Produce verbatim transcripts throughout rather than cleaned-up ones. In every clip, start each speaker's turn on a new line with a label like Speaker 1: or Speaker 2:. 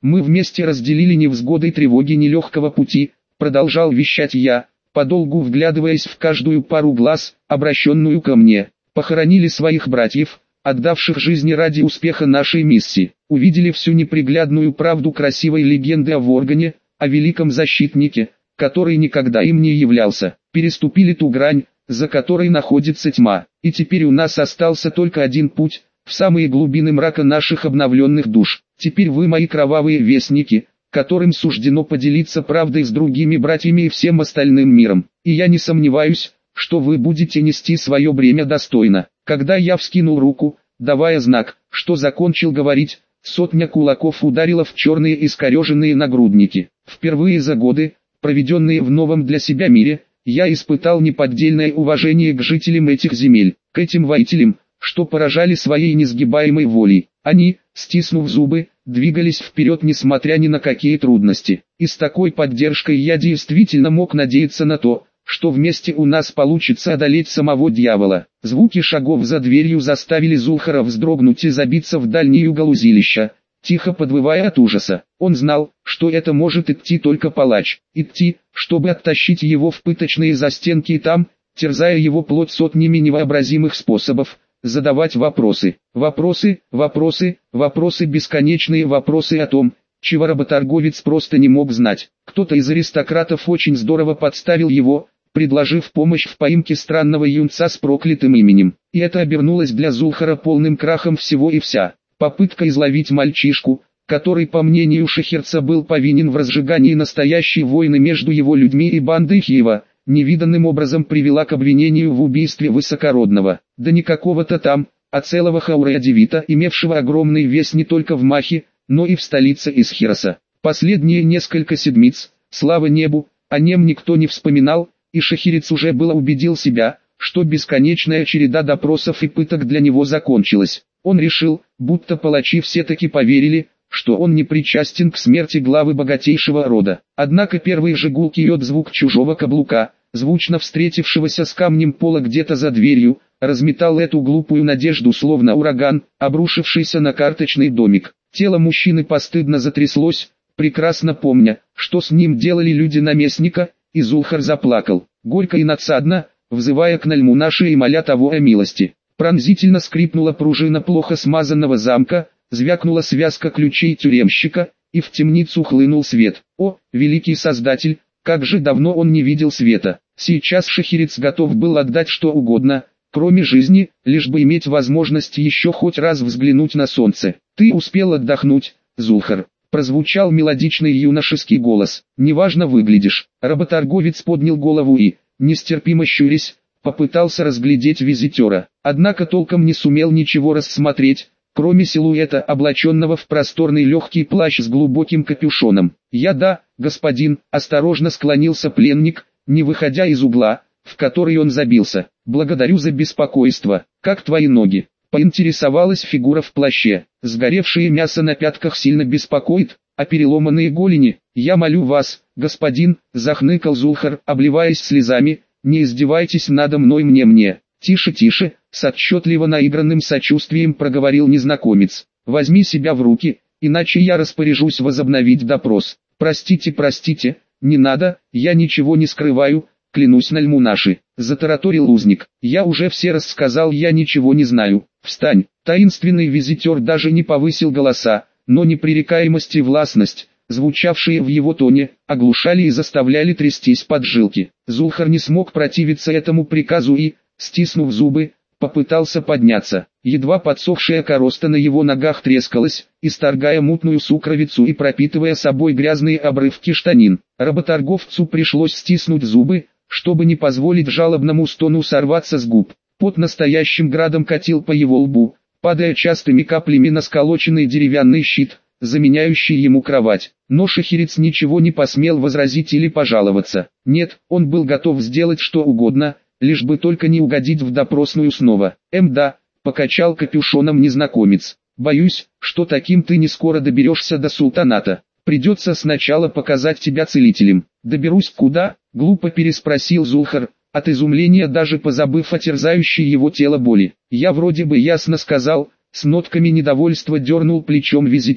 Speaker 1: Мы вместе разделили невзгоды и тревоги нелегкого пути, продолжал вещать я, подолгу вглядываясь в каждую пару глаз, обращенную ко мне. Похоронили своих братьев, отдавших жизни ради успеха нашей миссии. Увидели всю неприглядную правду красивой легенды о Воргане, о великом защитнике, который никогда им не являлся. Переступили ту грань, за которой находится тьма. И теперь у нас остался только один путь, в самые глубины мрака наших обновленных душ. Теперь вы мои кровавые вестники, которым суждено поделиться правдой с другими братьями и всем остальным миром. И я не сомневаюсь, что вы будете нести свое бремя достойно. Когда я вскинул руку, давая знак, что закончил говорить, сотня кулаков ударила в черные искореженные нагрудники. Впервые за годы, проведенные в новом для себя мире, я испытал неподдельное уважение к жителям этих земель, к этим воителям, что поражали своей несгибаемой волей. Они, стиснув зубы, двигались вперед несмотря ни на какие трудности. И с такой поддержкой я действительно мог надеяться на то, что вместе у нас получится одолеть самого дьявола. Звуки шагов за дверью заставили Зулхара вздрогнуть и забиться в дальний угол узилища, тихо подвывая от ужаса. Он знал, что это может идти только палач. Идти, чтобы оттащить его в пыточные застенки и там, терзая его плоть сотнями невообразимых способов, задавать вопросы. Вопросы, вопросы, вопросы, бесконечные вопросы о том, чего работорговец просто не мог знать. Кто-то из аристократов очень здорово подставил его, предложив помощь в поимке странного юнца с проклятым именем. И это обернулось для Зулхара полным крахом всего и вся. Попытка изловить мальчишку, который, по мнению Шахерца, был повинен в разжигании настоящей войны между его людьми и бандой Хиева, невиданным образом привела к обвинению в убийстве высокородного. Да не какого-то там, а целого Хаурея-Девита, имевшего огромный вес не только в Махе, но и в столице Исхироса. Последние несколько седмиц, слава небу, о нем никто не вспоминал, и Шахерец уже было убедил себя, что бесконечная череда допросов и пыток для него закончилась. Он решил, будто палачи все-таки поверили, что он не причастен к смерти главы богатейшего рода. Однако первый же гулкий отзвук чужого каблука, звучно встретившегося с камнем пола где-то за дверью, разметал эту глупую надежду словно ураган, обрушившийся на карточный домик. Тело мужчины постыдно затряслось, прекрасно помня, что с ним делали люди наместника, и Зулхар заплакал, горько и надсадно, взывая к Нальмунаше и моля того о милости. Пронзительно скрипнула пружина плохо смазанного замка, звякнула связка ключей тюремщика, и в темницу хлынул свет. О, великий создатель, как же давно он не видел света. Сейчас Шахерец готов был отдать что угодно, кроме жизни, лишь бы иметь возможность еще хоть раз взглянуть на солнце. «Ты успел отдохнуть, Зулхар», — прозвучал мелодичный юношеский голос. «Неважно выглядишь». Работорговец поднял голову и, нестерпимо щурясь, попытался разглядеть визитера, однако толком не сумел ничего рассмотреть, кроме силуэта, облаченного в просторный легкий плащ с глубоким капюшоном. «Я да, господин», — осторожно склонился пленник, не выходя из угла, в который он забился. «Благодарю за беспокойство. Как твои ноги?» — поинтересовалась фигура в плаще. «Сгоревшее мясо на пятках сильно беспокоит, а переломанные голени? Я молю вас, господин», — захныкал Зулхар, обливаясь слезами, «не издевайтесь надо мной мне-мне». «Тише, тише», — с отчетливо наигранным сочувствием проговорил незнакомец. «Возьми себя в руки, иначе я распоряжусь возобновить допрос». «Простите, простите, не надо, я ничего не скрываю, клянусь Нальмунаши», — затараторил узник. «Я уже все рассказал, я ничего не знаю. Встань». Таинственный визитер даже не повысил голоса, но непререкаемость и властность, звучавшие в его тоне, оглушали и заставляли трястись поджилки. Зулхар не смог противиться этому приказу и, стиснув зубы, попытался подняться. Едва подсохшая короста на его ногах трескалась, исторгая мутную сукровицу и пропитывая собой грязные обрывки штанин. Работорговцу пришлось стиснуть зубы, чтобы не позволить жалобному стону сорваться с губ. Пот настоящим градом катил по его лбу, падая частыми каплями на сколоченный деревянный щит, заменяющий ему кровать. Но Шахерец ничего не посмел возразить или пожаловаться. Нет, он был готов сделать что угодно, лишь бы только не угодить в допросную снова. «Эм да», — покачал капюшоном незнакомец, «боюсь, что таким ты не скоро доберешься до султаната. Придется сначала показать тебя целителем». «Доберусь куда?» — глупо переспросил Зулхар, от изумления даже позабыв о терзающей его тело боли. «Я вроде бы ясно сказал», — с нотками недовольства дернул плечом визитер.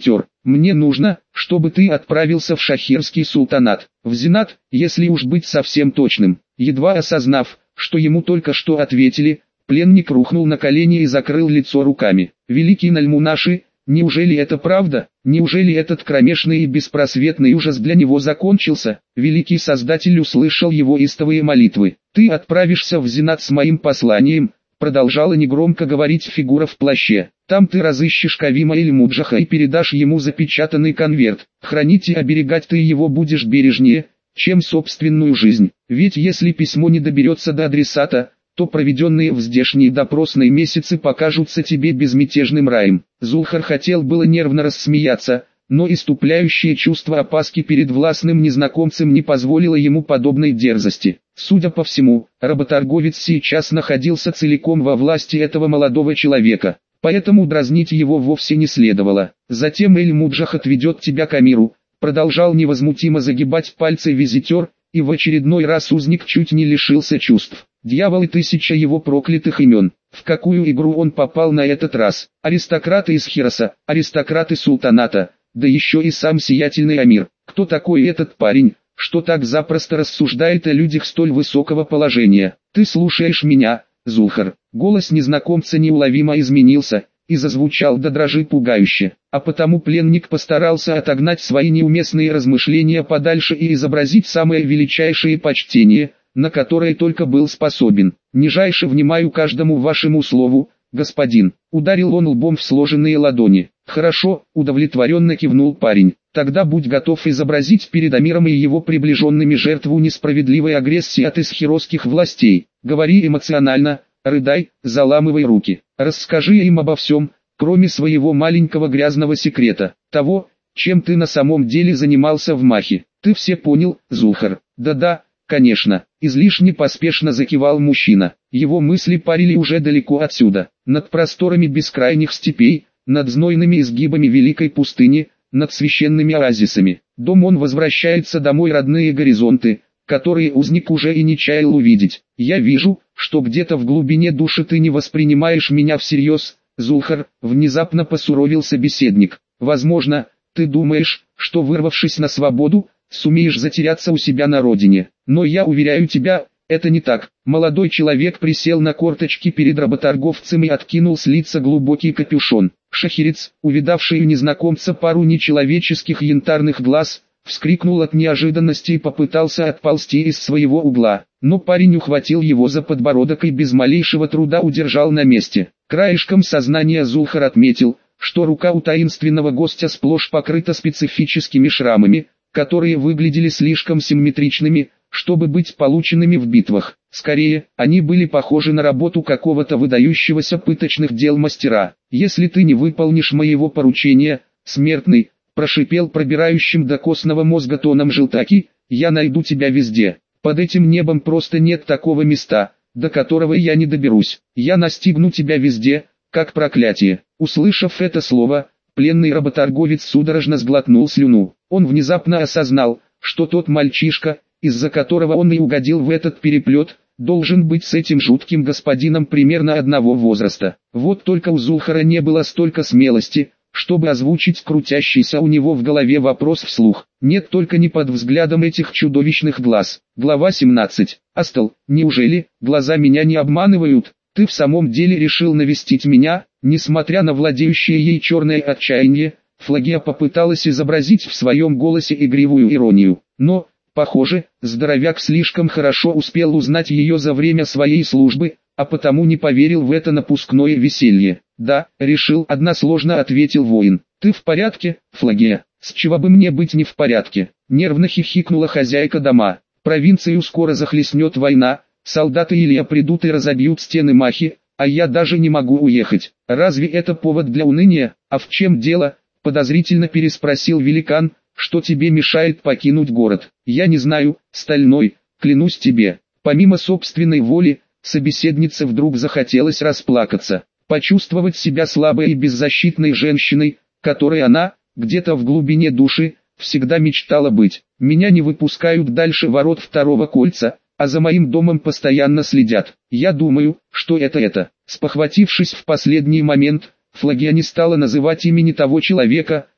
Speaker 1: Мне нужно, чтобы ты отправился в Шахирский султанат, в Зенат, если уж быть совсем точным». Едва осознав, что ему только что ответили, пленник рухнул на колени и закрыл лицо руками. «Великий Нальмунаши, неужели это правда? Неужели этот кромешный и беспросветный ужас для него закончился?» Великий Создатель услышал его истовые молитвы. «Ты отправишься в Зенат с моим посланием», продолжала негромко говорить фигура в плаще. «Там ты разыщешь Кавима Эль-Муджаха и передашь ему запечатанный конверт. Хранить и оберегать ты его будешь бережнее, чем собственную жизнь. Ведь если письмо не доберется до адресата, то проведенные в здешней допросной месяцы покажутся тебе безмятежным раем». Зулхар хотел было нервно рассмеяться, но иступляющее чувство опаски перед властным незнакомцем не позволило ему подобной дерзости. Судя по всему, работорговец сейчас находился целиком во власти этого молодого человека, поэтому дразнить его вовсе не следовало. «Затем Эль-Муджах отведет тебя к Амиру», продолжал невозмутимо загибать пальцы визитер, и в очередной раз узник чуть не лишился чувств. Дьявол и тысяча его проклятых имен. В какую игру он попал на этот раз? Аристократы из Хироса, аристократы султаната, да еще и сам сиятельный Амир. Кто такой этот парень, что так запросто рассуждает о людях столь высокого положения? «Ты слушаешь меня, Зулхар?» Голос незнакомца неуловимо изменился и зазвучал до дрожи пугающе, а потому пленник постарался отогнать свои неуместные размышления подальше и изобразить самое величайшее почтение, на которое только был способен. «Нижайше внимаю каждому вашему слову, господин», ударил он лбом в сложенные ладони. «Хорошо», удовлетворенно кивнул парень. «Тогда будь готов изобразить перед Амиром и его приближенными жертву несправедливой агрессии от исхиросских властей. Говори эмоционально, рыдай, заламывай руки. Расскажи им обо всем, кроме своего маленького грязного секрета, того, чем ты на самом деле занимался в Махе. Ты все понял, Зулхар?» «Да-да, конечно», излишне поспешно закивал мужчина. Его мысли парили уже далеко отсюда, над просторами бескрайних степей, над знойными изгибами великой пустыни, над священными оазисами. Дом он возвращается домой, родные горизонты, которые узник уже и не чаял увидеть. «Я вижу, что где-то в глубине души ты не воспринимаешь меня всерьез, Зулхар», внезапно посуровил собеседник. «Возможно, ты думаешь, что вырвавшись на свободу, сумеешь затеряться у себя на родине. Но я уверяю тебя, это не так». Молодой человек присел на корточки перед работорговцем и откинул с лица глубокий капюшон. Шахирец, увидавший у незнакомца пару нечеловеческих янтарных глаз, вскрикнул от неожиданности и попытался отползти из своего угла. Но парень ухватил его за подбородок и без малейшего труда удержал на месте. Краешком сознания Зулхар отметил, что рука у таинственного гостя сплошь покрыта специфическими шрамами, которые выглядели слишком симметричными, чтобы быть полученными в битвах. Скорее, они были похожи на работу какого-то выдающегося пыточных дел мастера. «Если ты не выполнишь моего поручения, смертный», прошипел пробирающим до костного мозга тоном Желтаки, «я найду тебя везде. Под этим небом просто нет такого места, до которого я не доберусь. Я настигну тебя везде, как проклятие». Услышав это слово, пленный работорговец судорожно сглотнул слюну. Он внезапно осознал, что тот мальчишка, из-за которого он и угодил в этот переплет, должен быть с этим жутким господином примерно одного возраста. Вот только у Зулхара не было столько смелости, чтобы озвучить крутящийся у него в голове вопрос вслух. Нет, только не под взглядом этих чудовищных глаз. Глава семнадцать. «Астал, неужели глаза меня не обманывают? Ты в самом деле решил навестить меня?» Несмотря на владеющее ей черное отчаяние, Флагия попыталась изобразить в своем голосе игривую иронию. Но, похоже, здоровяк слишком хорошо успел узнать ее за время своей службы, а потому не поверил в это напускное веселье. «Да, решил», — односложно ответил воин. «Ты в порядке, Флагия?» «С чего бы мне быть не в порядке?» — нервно хихикнула хозяйка дома. «Провинцию скоро захлестнет война, солдаты Илья придут и разобьют стены Махи, а я даже не могу уехать. Разве это повод для уныния?» «А в чем дело?» — подозрительно переспросил великан. «Что тебе мешает покинуть город?» «Я не знаю, Стальной, клянусь тебе». Помимо собственной воли, собеседнице вдруг захотелось расплакаться, почувствовать себя слабой и беззащитной женщиной, которой она, где-то в глубине души, всегда мечтала быть. «Меня не выпускают дальше ворот второго кольца, а за моим домом постоянно следят. Я думаю, что это это». Спохватившись в последний момент, Флагия не стала называть имени того человека,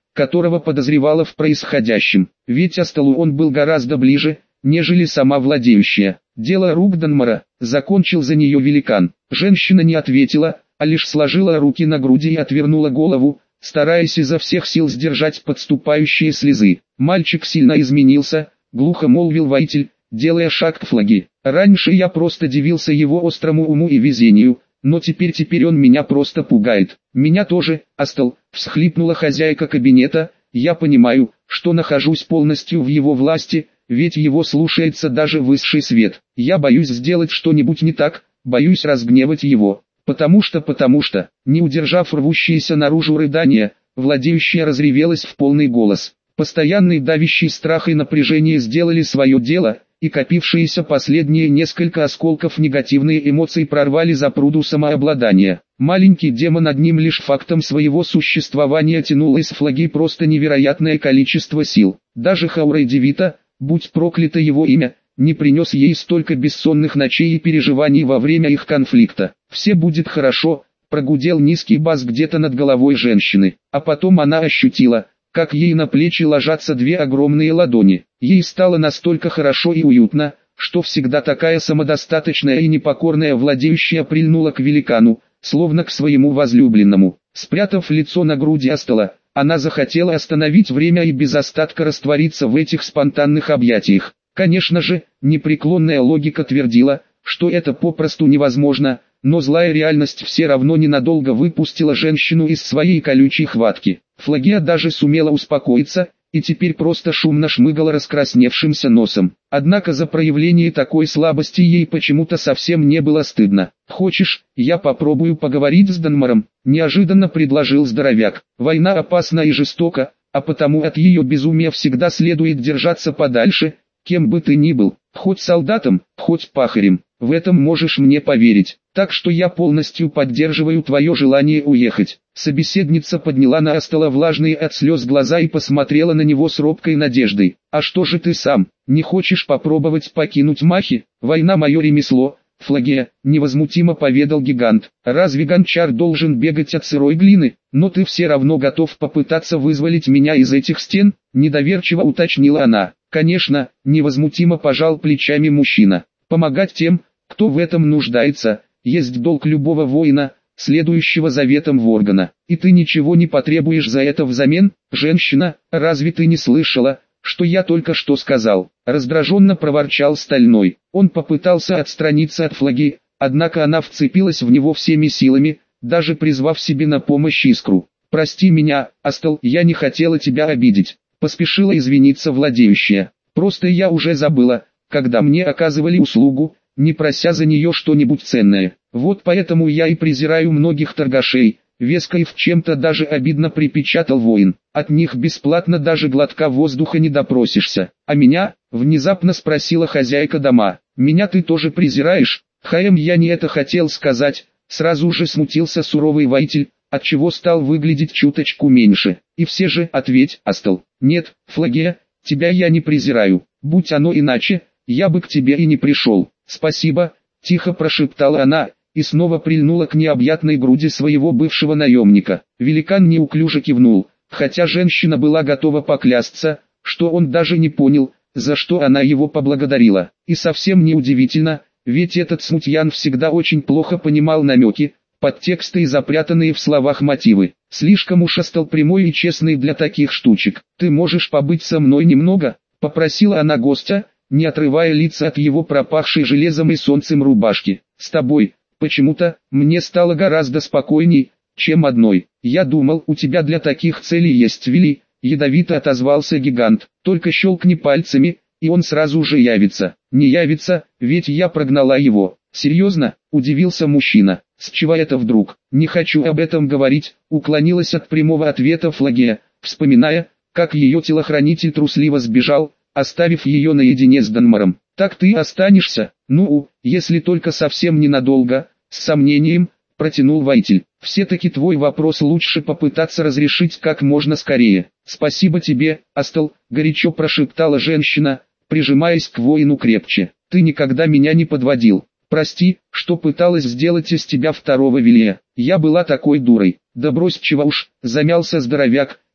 Speaker 1: которого подозревала в происходящем. Ведь Асталу он был гораздо ближе, нежели сама владеющая. «Дело рук Данмара», — закончил за нее великан. Женщина не ответила, а лишь сложила руки на груди и отвернула голову, стараясь изо всех сил сдержать подступающие слезы. «Мальчик сильно изменился», — глухо молвил воитель, делая шаг к флаге. «Раньше я просто дивился его острому уму и везению, но теперь теперь он меня просто пугает». «Меня тоже, Астал», — всхлипнула хозяйка кабинета. «Я понимаю, что нахожусь полностью в его власти, ведь его слушается даже высший свет. Я боюсь сделать что-нибудь не так, боюсь разгневать его, потому что, потому что, не удержав рвущиеся наружу рыдания, владеющая разревелась в полный голос. Постоянный давящий страх и напряжение сделали свое дело, и копившиеся последние несколько осколков негативные эмоции прорвали запруду самообладания. Маленький демон одним лишь фактом своего существования тянул из флаги просто невероятное количество сил. Даже Хаурей Девита, будь проклято его имя, не принес ей столько бессонных ночей и переживаний во время их конфликта. «Все будет хорошо», — прогудел низкий бас где-то над головой женщины, а потом она ощутила, как ей на плечи ложатся две огромные ладони. Ей стало настолько хорошо и уютно, что всегда такая самодостаточная и непокорная владеющая прильнула к великану, словно к своему возлюбленному. Спрятав лицо на груди Астала, она захотела остановить время и без остатка раствориться в этих спонтанных объятиях. Конечно же, непреклонная логика твердила, что это попросту невозможно, но злая реальность все равно ненадолго выпустила женщину из своей колючей хватки. Флагия даже сумела успокоиться, и теперь просто шумно шмыгала раскрасневшимся носом. Однако за проявление такой слабости ей почему-то совсем не было стыдно. «Хочешь, я попробую поговорить с Данмаром?» – неожиданно предложил здоровяк. «Война опасна и жестока, а потому от ее безумия всегда следует держаться подальше, кем бы ты ни был, хоть солдатом, хоть пахарем. В этом можешь мне поверить, так что я полностью поддерживаю твое желание уехать». Собеседница подняла на Астала влажные от слез глаза и посмотрела на него с робкой надеждой. «А что же ты сам, не хочешь попробовать покинуть Махи? Война мое ремесло, Флагия», — невозмутимо поведал гигант. «Разве гончар должен бегать от сырой глины? Но ты все равно готов попытаться вызволить меня из этих стен?» — недоверчиво уточнила она. «Конечно», — невозмутимо пожал плечами мужчина. «Помогать тем, кто в этом нуждается, есть долг любого воина, следующего заветам Воргана. И ты ничего не потребуешь за это взамен, женщина, разве ты не слышала, что я только что сказал?» Раздраженно проворчал Стальной. Он попытался отстраниться от Флаги, однако она вцепилась в него всеми силами, даже призвав себе на помощь искру. «Прости меня, Астал, я не хотела тебя обидеть», — поспешила извиниться владеющая. «Просто я уже забыла, когда мне оказывали услугу, не прося за нее что-нибудь ценное. Вот поэтому я и презираю многих торгашей», — веско и в чем-то даже обидно припечатал воин. «От них бесплатно даже глотка воздуха не допросишься. А меня?» — внезапно спросила хозяйка дома. «Меня ты тоже презираешь?» «Хаем, я не это хотел сказать», — сразу же смутился суровый воитель, отчего стал выглядеть чуточку меньше. «И все же, ответь, Астал». «Нет, Флагия, тебя я не презираю. Будь оно иначе, я бы к тебе и не пришел». «Спасибо», — тихо прошептала она, и снова прильнула к необъятной груди своего бывшего наемника. Великан неуклюже кивнул, хотя женщина была готова поклясться, что он даже не понял, за что она его поблагодарила. И совсем неудивительно, ведь этот смутьян всегда очень плохо понимал намеки, подтексты и запрятанные в словах мотивы. Слишком уж Астал прямой и честный для таких штучек. «Ты можешь побыть со мной немного?» — попросила она гостя, не отрывая лица от его пропахшей железом и солнцем рубашки. «С тобой, почему-то, мне стало гораздо спокойней, чем одной. Я думал, у тебя для таких целей есть Вилли», — ядовито отозвался гигант. «Только щелкни пальцами, и он сразу же явится». «Не явится, ведь я прогнала его». «Серьезно?» — удивился мужчина. «С чего это вдруг?» «Не хочу об этом говорить», — уклонилась от прямого ответа Флагия, вспоминая, как ее телохранитель трусливо сбежал, оставив ее наедине с Данмаром. «Так ты останешься?» «Ну, если только совсем ненадолго», — с сомнением протянул воитель. «Все-таки твой вопрос лучше попытаться разрешить как можно скорее». «Спасибо тебе, Астал», — горячо прошептала женщина, прижимаясь к воину крепче. «Ты никогда меня не подводил. Прости, что пыталась сделать из тебя второго Вилия. Я была такой дурой». «Да брось, чего уж», — замялся здоровяк,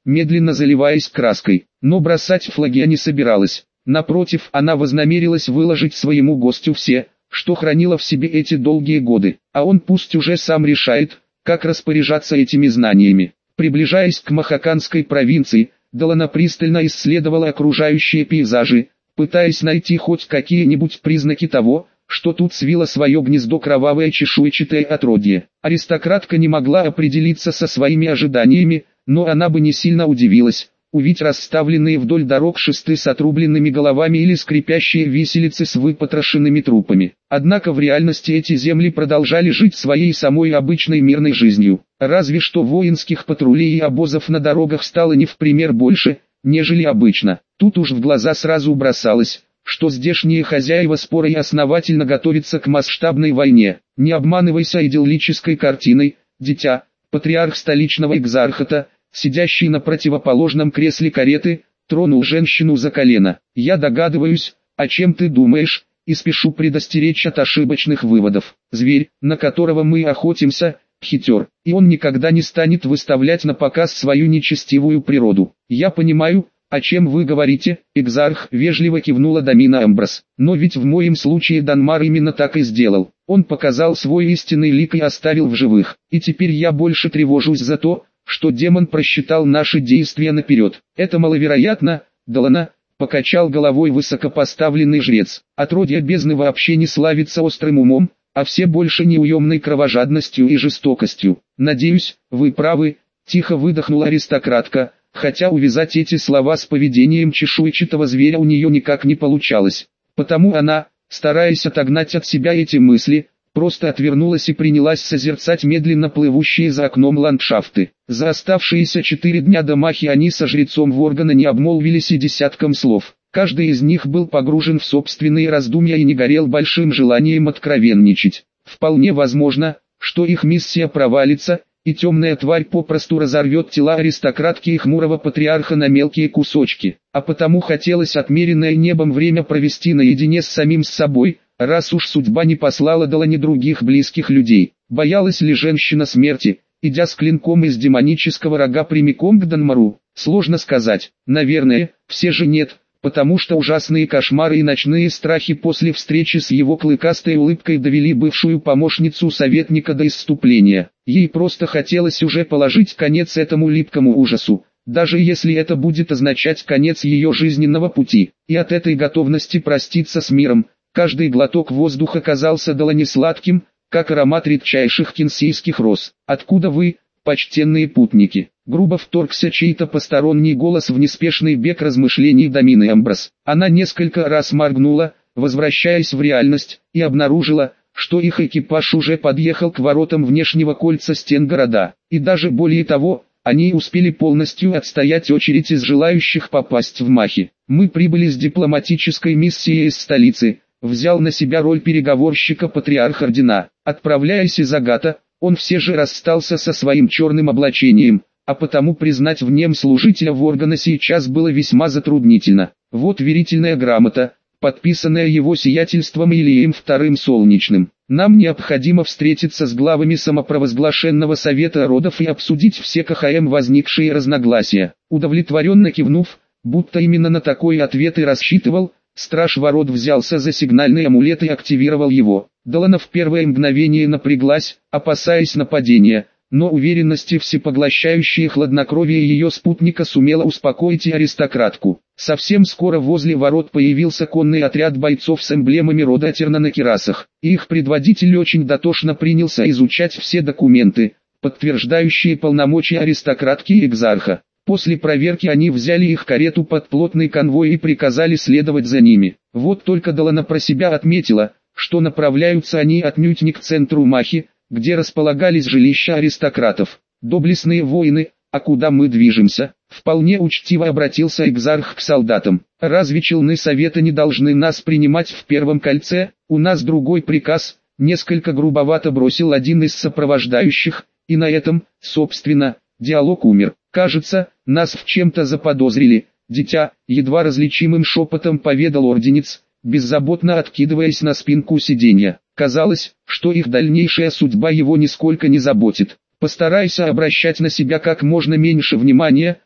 Speaker 1: медленно заливаясь краской. Но бросать флаги не собиралась. Напротив, она вознамерилась выложить своему гостю все, что хранила в себе эти долгие годы, а он пусть уже сам решает, как распоряжаться этими знаниями. Приближаясь к Махаканской провинции, Делана пристально исследовала окружающие пейзажи, пытаясь найти хоть какие-нибудь признаки того, что тут свило свое гнездо кровавое чешуйчатое отродье. Аристократка не могла определиться со своими ожиданиями, но она бы не сильно удивилась, увидеть расставленные вдоль дорог шесты с отрубленными головами или скрипящие виселицы с выпотрошенными трупами. Однако в реальности эти земли продолжали жить своей самой обычной мирной жизнью. Разве что воинских патрулей и обозов на дорогах стало не в пример больше, нежели обычно. Тут уж в глаза сразу бросалось, что здешние хозяева спора и основательно готовятся к масштабной войне. Не обманывайся идиллической картиной, дитя. Патриарх столичного экзархата, сидящий на противоположном кресле кареты, тронул женщину за колено. «Я догадываюсь, о чем ты думаешь, и спешу предостеречь от ошибочных выводов. Зверь, на которого мы охотимся, хитер, и он никогда не станет выставлять на показ свою нечестивую природу. Я понимаю, о чем вы говорите», — экзарх вежливо кивнула Домина Амброс. «Но ведь в моем случае Данмар именно так и сделал. Он показал свой истинный лик и оставил в живых. И теперь я больше тревожусь за то, что демон просчитал наши действия наперед. Это маловероятно, Делана», — покачал головой высокопоставленный жрец. «Отродье бездны вообще не славится острым умом, а все больше неуемной кровожадностью и жестокостью. Надеюсь, вы правы», — тихо выдохнула аристократка, хотя увязать эти слова с поведением чешуйчатого зверя у нее никак не получалось. Потому она, стараясь отогнать от себя эти мысли, просто отвернулась и принялась созерцать медленно плывущие за окном ландшафты. За оставшиеся четыре дня до Махи они со жрецом Воргана не обмолвились и десятком слов. Каждый из них был погружен в собственные раздумья и не горел большим желанием откровенничать. Вполне возможно, что их миссия провалится, и темная тварь попросту разорвет тела аристократки и хмурого патриарха на мелкие кусочки. А потому хотелось отмеренное небом время провести наедине с самим с собой, раз уж судьба не послала Делане других близких людей. Боялась ли женщина смерти, идя с клинком из демонического рога прямиком к Данмару? Сложно сказать. Наверное, все же нет, потому что ужасные кошмары и ночные страхи после встречи с его клыкастой улыбкой довели бывшую помощницу советника до исступления. Ей просто хотелось уже положить конец этому липкому ужасу, даже если это будет означать конец ее жизненного пути. И от этой готовности проститься с миром, каждый глоток воздуха казался Делане сладким, как аромат редчайших кенсийских роз. «Откуда вы, почтенные путники?» Грубо вторгся чей-то посторонний голос в неспешный бег размышлений Домины Амброс. Она несколько раз моргнула, возвращаясь в реальность, и обнаружила, что их экипаж уже подъехал к воротам внешнего кольца стен города. И даже более того, они успели полностью отстоять очередь из желающих попасть в Махи. «Мы прибыли с дипломатической миссией из столицы», — взял на себя роль переговорщика патриарх Ордена. Отправляясь из Агата, он все же расстался со своим черным облачением, а потому признать в нем служителя Воргана сейчас было весьма затруднительно. Вот верительная грамота, подписанная его сиятельством Илием вторым Солнечным. «Нам необходимо встретиться с главами самопровозглашенного совета родов и обсудить все КХМ возникшие разногласия». Удовлетворенно кивнув, будто именно на такой ответ и рассчитывал, страж ворот взялся за сигнальный амулет и активировал его. Делана в первое мгновение напряглась, опасаясь нападения, но уверенности всепоглощающее хладнокровие ее спутника сумело успокоить и аристократку. Совсем скоро возле ворот появился конный отряд бойцов с эмблемами рода Атерна на кирасах. Их предводитель очень дотошно принялся изучать все документы, подтверждающие полномочия аристократки и экзарха. После проверки они взяли их карету под плотный конвой и приказали следовать за ними. Вот только Делана про себя отметила, что направляются они отнюдь не к центру Махи, где располагались жилища аристократов. «Доблестные воины, а куда мы движемся?» Вполне учтиво обратился экзарх к солдатам. «Разве челны совета не должны нас принимать в первом кольце? У нас другой приказ», несколько грубовато бросил один из сопровождающих, и на этом, собственно, диалог умер. «Кажется, нас в чем-то заподозрили, дитя», едва различимым шепотом поведал орденец, беззаботно откидываясь на спинку сиденья. Казалось, что их дальнейшая судьба его нисколько не заботит. «Постарайся обращать на себя как можно меньше внимания»,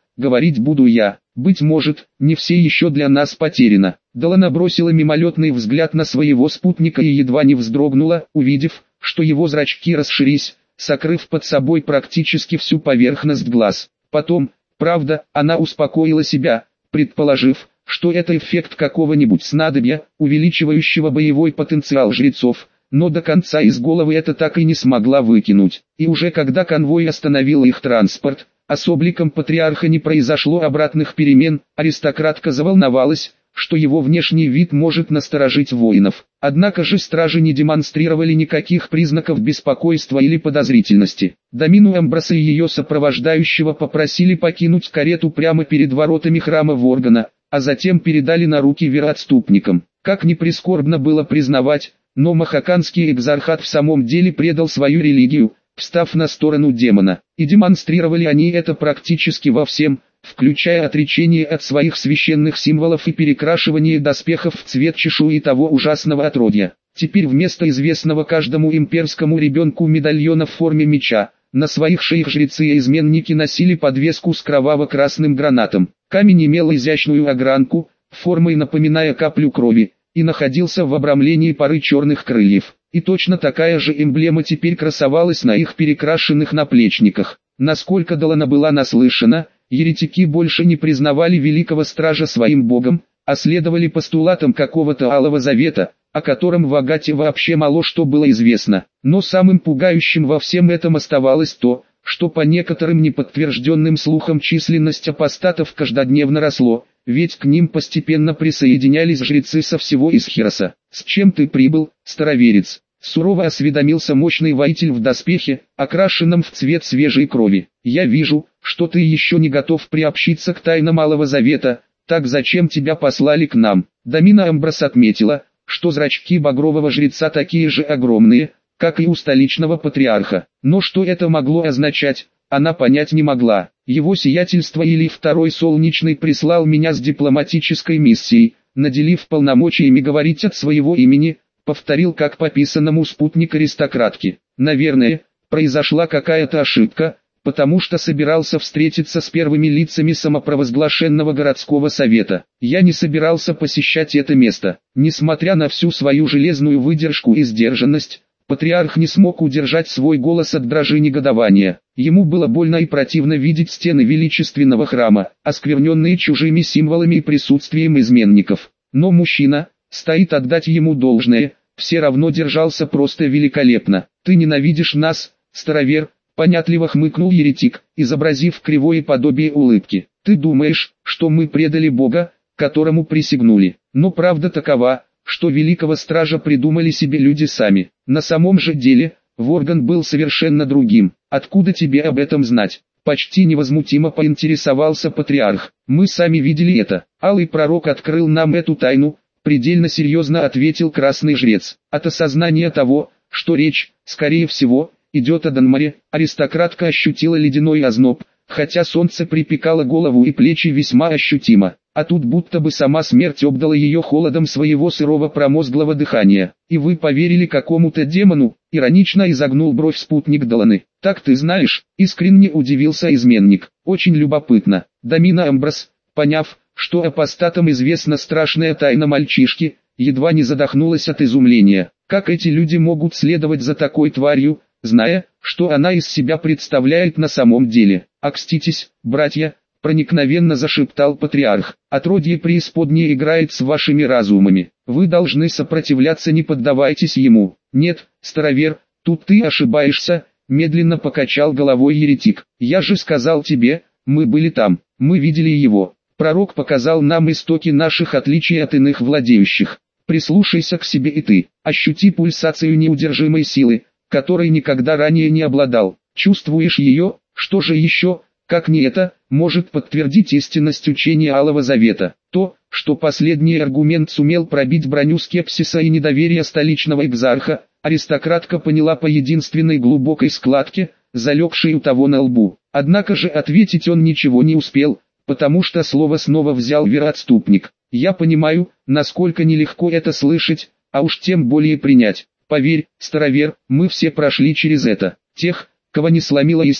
Speaker 1: говорить буду я. Быть может, не все еще для нас потеряно. Делана бросила мимолетный взгляд на своего спутника и едва не вздрогнула, увидев, что его зрачки расширились, сокрыв под собой практически всю поверхность глаз. Потом, правда, она успокоила себя, предположив, что это эффект какого-нибудь снадобья, увеличивающего боевой потенциал жрецов, но до конца из головы это так и не смогла выкинуть. И уже когда конвой остановил их транспорт, а с обликом патриарха не произошло обратных перемен, аристократка заволновалась, что его внешний вид может насторожить воинов. Однако же стражи не демонстрировали никаких признаков беспокойства или подозрительности. Домину Эмброса и ее сопровождающего попросили покинуть карету прямо перед воротами храма Воргана, а затем передали на руки вероотступникам. Как ни прискорбно было признавать, но махаканский экзархат в самом деле предал свою религию, встав на сторону демона, и демонстрировали они это практически во всем, включая отречение от своих священных символов и перекрашивание доспехов в цвет чешуи того ужасного отродья. Теперь вместо известного каждому имперскому ребенку медальона в форме меча, на своих шеях жрецы и изменники носили подвеску с кроваво-красным гранатом. Камень имел изящную огранку, формой напоминая каплю крови, и находился в обрамлении пары черных крыльев. И точно такая же эмблема теперь красовалась на их перекрашенных наплечниках. Насколько Делана была наслышана, еретики больше не признавали Великого Стража своим богом, а следовали постулатам какого-то Алого Завета, о котором в Агате вообще мало что было известно. Но самым пугающим во всем этом оставалось то, что по некоторым неподтвержденным слухам численность апостатов каждодневно росло, ведь к ним постепенно присоединялись жрецы со всего Исхироса. «С чем ты прибыл, староверец?» — сурово осведомился мощный воитель в доспехе, окрашенном в цвет свежей крови. «Я вижу, что ты еще не готов приобщиться к тайнам Малого Завета, так зачем тебя послали к нам?» Домина Эмброс отметила, что зрачки багрового жреца такие же огромные, как и у столичного патриарха. Но что это могло означать, она понять не могла. Его сиятельство или второй солнечный прислал меня с дипломатической миссией, наделив полномочиями говорить от своего имени, повторил как по писанному спутник аристократки. Наверное, произошла какая-то ошибка, потому что собирался встретиться с первыми лицами самопровозглашенного городского совета. Я не собирался посещать это место. Несмотря на всю свою железную выдержку и сдержанность, патриарх не смог удержать свой голос от дрожи негодования. Ему было больно и противно видеть стены величественного храма, оскверненные чужими символами и присутствием изменников. Но мужчина, стоит отдать ему должное, все равно держался просто великолепно. «Ты ненавидишь нас, старовер», — понятливо хмыкнул еретик, изобразив кривое подобие улыбки. «Ты думаешь, что мы предали Бога, которому присягнули? Но правда такова, что Великого Стража придумали себе люди сами. На самом же деле, Ворган был совершенно другим. Откуда тебе об этом знать?» Почти невозмутимо поинтересовался патриарх. «Мы сами видели это. Алый пророк открыл нам эту тайну», предельно серьезно ответил красный жрец. От осознания того, что речь, скорее всего, идет о Данмаре, аристократка ощутила ледяной озноб, хотя солнце припекало голову и плечи весьма ощутимо. А тут будто бы сама смерть обдала ее холодом своего сырого промозглого дыхания. «И вы поверили какому-то демону?» — иронично изогнул бровь спутник Деланы. «Так ты знаешь?» — искренне удивился изменник. «Очень любопытно». Домина Эмброс, поняв, что апостатам известна страшная тайна мальчишки, едва не задохнулась от изумления. Как эти люди могут следовать за такой тварью, зная, что она из себя представляет на самом деле? «Окститесь, братья!» — проникновенно зашептал патриарх. «Отродье преисподней играет с вашими разумами. Вы должны сопротивляться, не поддавайтесь ему». «Нет, старовер, тут ты ошибаешься», — медленно покачал головой еретик. «Я же сказал тебе, мы были там, мы видели его. Пророк показал нам истоки наших отличий от иных владеющих. Прислушайся к себе и ты, ощути пульсацию неудержимой силы, которой никогда ранее не обладал. Чувствуешь ее? Что же еще, как не это, может подтвердить истинность учения Алого Завета? То, что последний аргумент сумел пробить броню скепсиса и недоверия столичного экзарха, аристократка поняла по единственной глубокой складке, залегшей у того на лбу. Однако же ответить он ничего не успел, потому что слово снова взял вероотступник. «Я понимаю, насколько нелегко это слышать, а уж тем более принять. Поверь, старовер, мы все прошли через это. Тех, кого не сломила истина,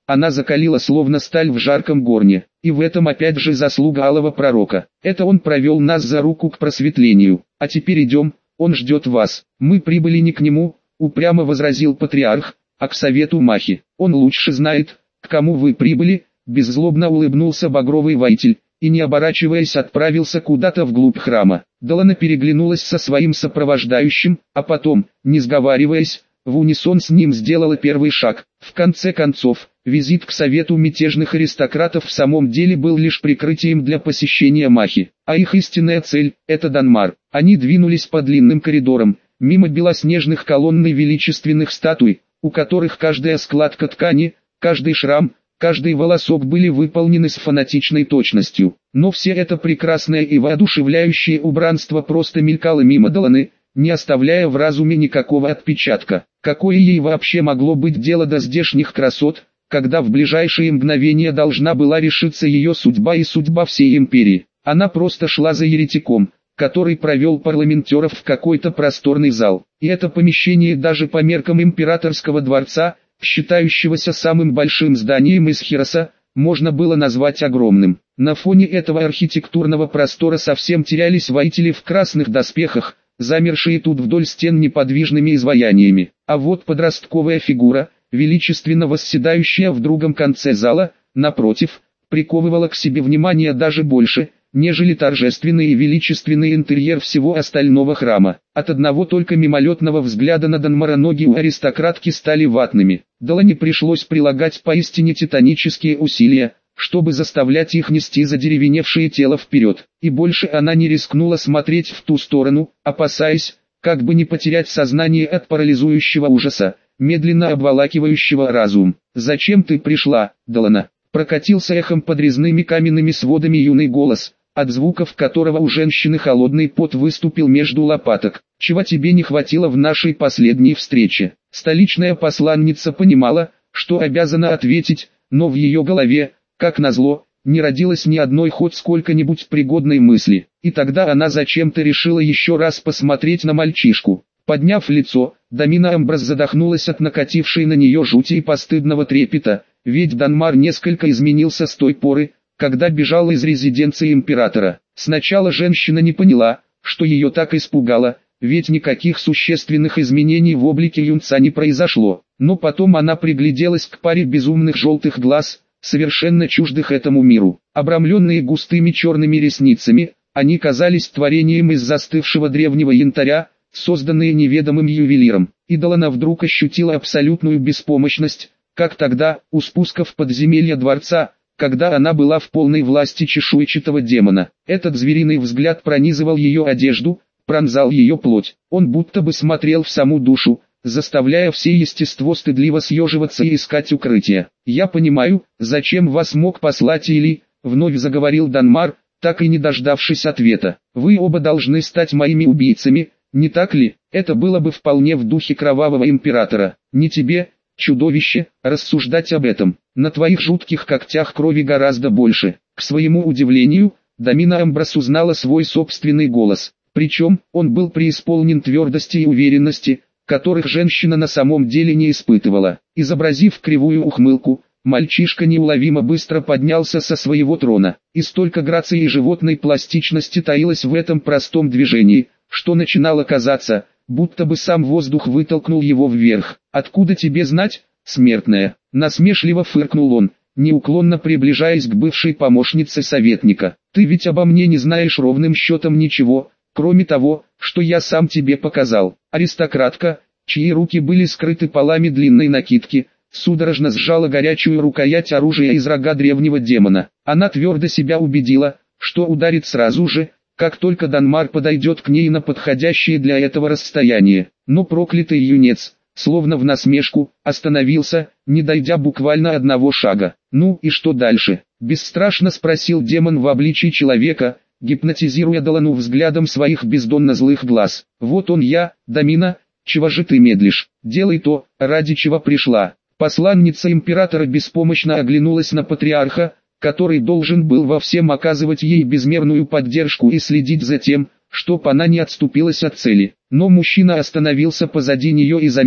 Speaker 1: она закалила словно сталь в жарком горне. И в этом опять же заслуга алого пророка. Это он провел нас за руку к просветлению. А теперь идем, он ждет вас. Мы прибыли не к нему, упрямо возразил патриарх, а к совету Махи. Он лучше знает, к кому вы прибыли, беззлобно улыбнулся багровый воитель, и не оборачиваясь отправился куда-то вглубь храма. Далана переглянулась со своим сопровождающим, а потом, не сговариваясь, в унисон с ним сделала первый шаг. В конце концов, визит к совету мятежных аристократов в самом деле был лишь прикрытием для посещения Махи, а их истинная цель – это Данмар. Они двинулись по длинным коридорам, мимо белоснежных колонн и величественных статуй, у которых каждая складка ткани, каждый шрам, каждый волосок были выполнены с фанатичной точностью. Но все это прекрасное и воодушевляющее убранство просто мелькало мимо Даланы, не оставляя в разуме никакого отпечатка. Какое ей вообще могло быть дело до здешних красот, когда в ближайшие мгновения должна была решиться ее судьба и судьба всей империи? Она просто шла за еретиком, который провел парламентеров в какой-то просторный зал. И это помещение даже по меркам императорского дворца, считающегося самым большим зданием из Хироса, можно было назвать огромным. На фоне этого архитектурного простора совсем терялись воители в красных доспехах, замершие тут вдоль стен неподвижными изваяниями. А вот подростковая фигура, величественно восседающая в другом конце зала, напротив, приковывала к себе внимание даже больше, нежели торжественный и величественный интерьер всего остального храма. От одного только мимолетного взгляда на Данмара ноги у аристократки стали ватными. Далане пришлось прилагать поистине титанические усилия, чтобы заставлять их нести задеревеневшее тело вперед. И больше она не рискнула смотреть в ту сторону, опасаясь, как бы не потерять сознание от парализующего ужаса, медленно обволакивающего разум. «Зачем ты пришла, Далана?» Прокатился эхом под резными каменными сводами юный голос, от звуков которого у женщины холодный пот выступил между лопаток. «Чего тебе не хватило в нашей последней встрече?» Столичная посланница понимала, что обязана ответить, но в ее голове, как назло, не родилось ни одной хоть сколько-нибудь пригодной мысли. И тогда она зачем-то решила еще раз посмотреть на мальчишку. Подняв лицо, Дамина Амброс задохнулась от накатившей на нее жути и постыдного трепета, ведь Данмар несколько изменился с той поры, когда бежала из резиденции императора. Сначала женщина не поняла, что ее так испугало, ведь никаких существенных изменений в облике юнца не произошло. Но потом она пригляделась к паре безумных желтых глаз, совершенно чуждых этому миру. Обрамленные густыми черными ресницами, они казались творением из застывшего древнего янтаря, созданные неведомым ювелиром. И Далана вдруг ощутила абсолютную беспомощность, как тогда, у спуска в подземелье дворца, когда она была в полной власти чешуйчатого демона. Этот звериный взгляд пронизывал ее одежду, пронзал ее плоть. Он будто бы смотрел в саму душу, заставляя все естество стыдливо съеживаться и искать укрытие. «Я понимаю, зачем вас мог послать Или», — вновь заговорил Данмар, так и не дождавшись ответа. «Вы оба должны стать моими убийцами, не так ли? Это было бы вполне в духе кровавого императора. Не тебе, чудовище, рассуждать об этом. На твоих жутких когтях крови гораздо больше». К своему удивлению, Дамина Амброс узнала свой собственный голос. Причем, он был преисполнен твердости и уверенности, которых женщина на самом деле не испытывала. Изобразив кривую ухмылку, мальчишка неуловимо быстро поднялся со своего трона. И столько грации и животной пластичности таилось в этом простом движении, что начинало казаться, будто бы сам воздух вытолкнул его вверх. «Откуда тебе знать, смертная?» Насмешливо фыркнул он, неуклонно приближаясь к бывшей помощнице советника. «Ты ведь обо мне не знаешь ровным счетом ничего, кроме того, что я сам тебе показал». Аристократка, чьи руки были скрыты полами длинной накидки, судорожно сжала горячую рукоять оружия из рога древнего демона. Она твердо себя убедила, что ударит сразу же, как только Данмар подойдет к ней на подходящее для этого расстояние. Но проклятый юнец, словно в насмешку, остановился, не дойдя буквально одного шага. «Ну и что дальше?» – бесстрашно спросил демон в обличии человека, гипнотизируя Далану взглядом своих бездонно злых глаз. «Вот он я, Дамина, чего же ты медлишь? Делай то, ради чего пришла». Посланница императора беспомощно оглянулась на патриарха, который должен был во всем оказывать ей безмерную поддержку и следить за тем, чтоб она не отступилась от цели. Но мужчина остановился позади нее и замер,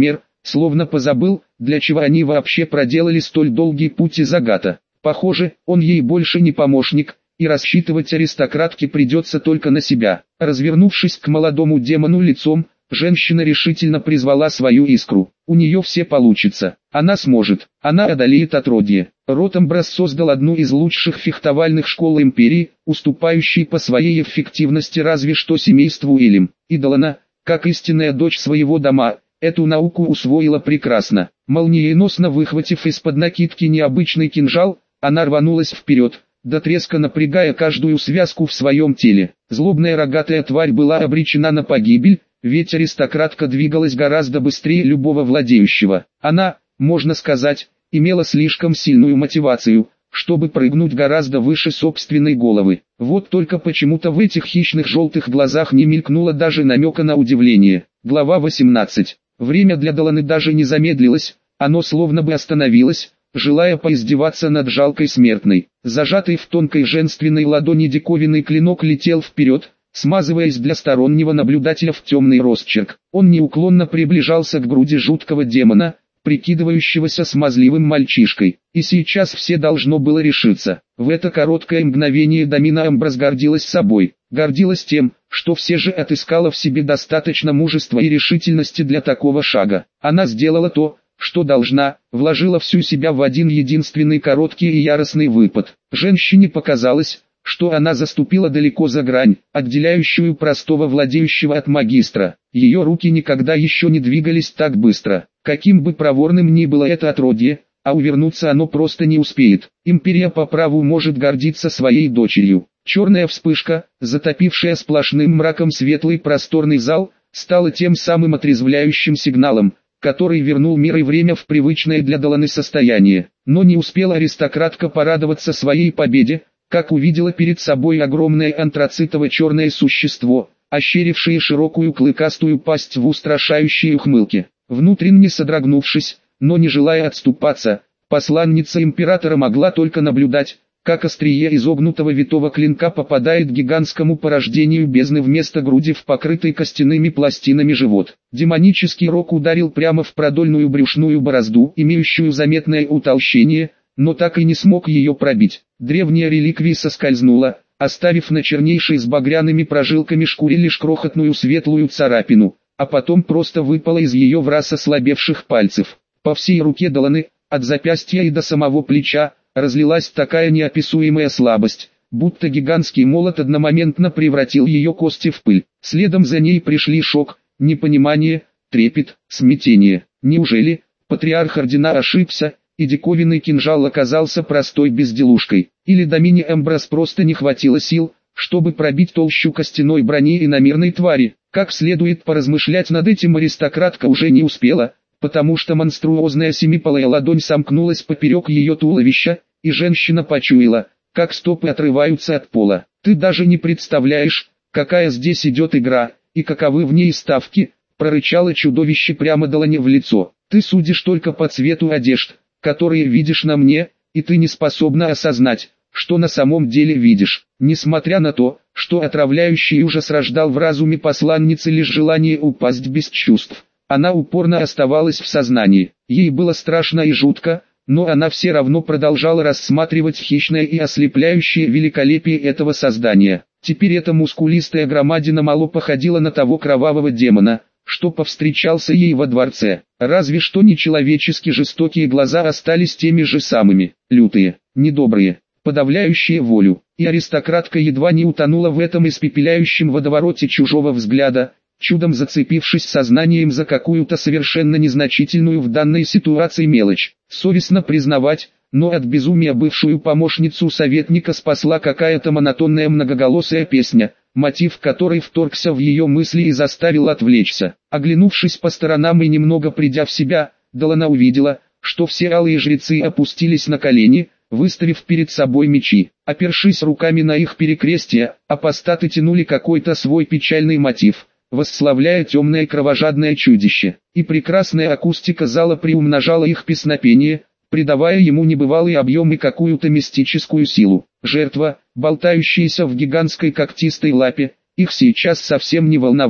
Speaker 1: словно позабыл, для чего они вообще проделали столь долгий путь из Агата. Похоже, он ей больше не помощник, и рассчитывать аристократке придется только на себя. Развернувшись к молодому демону лицом, женщина решительно призвала свою искру. У нее все получится. Она сможет. Она одолеет отродье. Ротенбрас создал одну из лучших фехтовальных школ империи, уступающей по своей эффективности разве что семейству Элим. И Далана, как истинная дочь своего дома, эту науку усвоила прекрасно. Молниеносно выхватив из-под накидки необычный кинжал, она рванулась вперед, до треска напрягая каждую связку в своем теле. Злобная рогатая тварь была обречена на погибель, ведь аристократка двигалась гораздо быстрее любого владеющего. Она, можно сказать, имела слишком сильную мотивацию, чтобы прыгнуть гораздо выше собственной головы. Вот только почему-то в этих хищных желтых глазах не мелькнуло даже намека на удивление. Глава восемнадцать. Время для Даланы даже не замедлилось, оно словно бы остановилось, желая поиздеваться над жалкой смертной. Зажатый в тонкой женственной ладони диковинный клинок летел вперед, смазываясь для стороннего наблюдателя в темный росчерк. Он неуклонно приближался к груди жуткого демона, прикидывающегося смазливым мальчишкой. И сейчас все должно было решиться. В это короткое мгновение Домина Амброс гордилась собой. Гордилась тем, что все же отыскала в себе достаточно мужества и решительности для такого шага. Она сделала то, что должна, вложила всю себя в один единственный короткий и яростный выпад. Женщине показалось, что она заступила далеко за грань, отделяющую простого владеющего от магистра. Ее руки никогда еще не двигались так быстро. Каким бы проворным ни было это отродье, а увернуться оно просто не успеет. Империя по праву может гордиться своей дочерью. Черная вспышка, затопившая сплошным мраком светлый просторный зал, стала тем самым отрезвляющим сигналом, который вернул мир и время в привычное для Даланы состояние. Но не успела аристократка порадоваться своей победе, как увидела перед собой огромное антрацитово-черное существо, ощерившее широкую клыкастую пасть в устрашающей ухмылке. Внутренне содрогнувшись, но не желая отступаться, посланница императора могла только наблюдать, как острие изогнутого витого клинка попадает гигантскому порождению бездны вместо груди в покрытый костяными пластинами живот. Демонический рог ударил прямо в продольную брюшную борозду, имеющую заметное утолщение, но так и не смог ее пробить. Древняя реликвия соскользнула, оставив на чернейшей с багряными прожилками шкуре лишь крохотную светлую царапину, а потом просто выпала из ее враз ослабевших пальцев. По всей руке Даланы, от запястья и до самого плеча, разлилась такая неописуемая слабость, будто гигантский молот одномоментно превратил ее кости в пыль. Следом за ней пришли шок, непонимание, трепет, смятение. Неужели патриарх ордена ошибся, и диковинный кинжал оказался простой безделушкой? Или Домине Амброс просто не хватило сил, чтобы пробить толщу костяной брони иномирной твари? Как следует поразмышлять над этим аристократка уже не успела, потому что монструозная семипалая ладонь сомкнулась поперек ее туловища, и женщина почуяла, как стопы отрываются от пола. «Ты даже не представляешь, какая здесь идет игра, и каковы в ней ставки», — прорычало чудовище прямо Далане в лицо. «Ты судишь только по цвету одежд, которые видишь на мне, и ты не способна осознать, что на самом деле видишь». Несмотря на то, что отравляющий ужас рождал в разуме посланницы лишь желание упасть без чувств, она упорно оставалась в сознании. Ей было страшно и жутко, но она все равно продолжала рассматривать хищное и ослепляющее великолепие этого создания. Теперь эта мускулистая громадина мало походила на того кровавого демона, что повстречался ей во дворце. Разве что нечеловечески жестокие глаза остались теми же самыми, лютые, недобрые, подавляющие волю. И аристократка едва не утонула в этом испепеляющем водовороте чужого взгляда, чудом зацепившись сознанием за какую-то совершенно незначительную в данной ситуации мелочь. Совестно признавать, но от безумия бывшую помощницу советника спасла какая-то монотонная многоголосая песня, мотив которой вторгся в ее мысли и заставил отвлечься. Оглянувшись по сторонам и немного придя в себя, Далана увидела, что все алые жрецы опустились на колени, выставив перед собой мечи. Опершись руками на их перекрестие, апостаты тянули какой-то свой печальный мотив, восславляя темное кровожадное чудище. И прекрасная акустика зала приумножала их песнопение, придавая ему небывалый объем и какую-то мистическую силу. Жертва, болтающаяся в гигантской когтистой лапе, их сейчас совсем не волновала.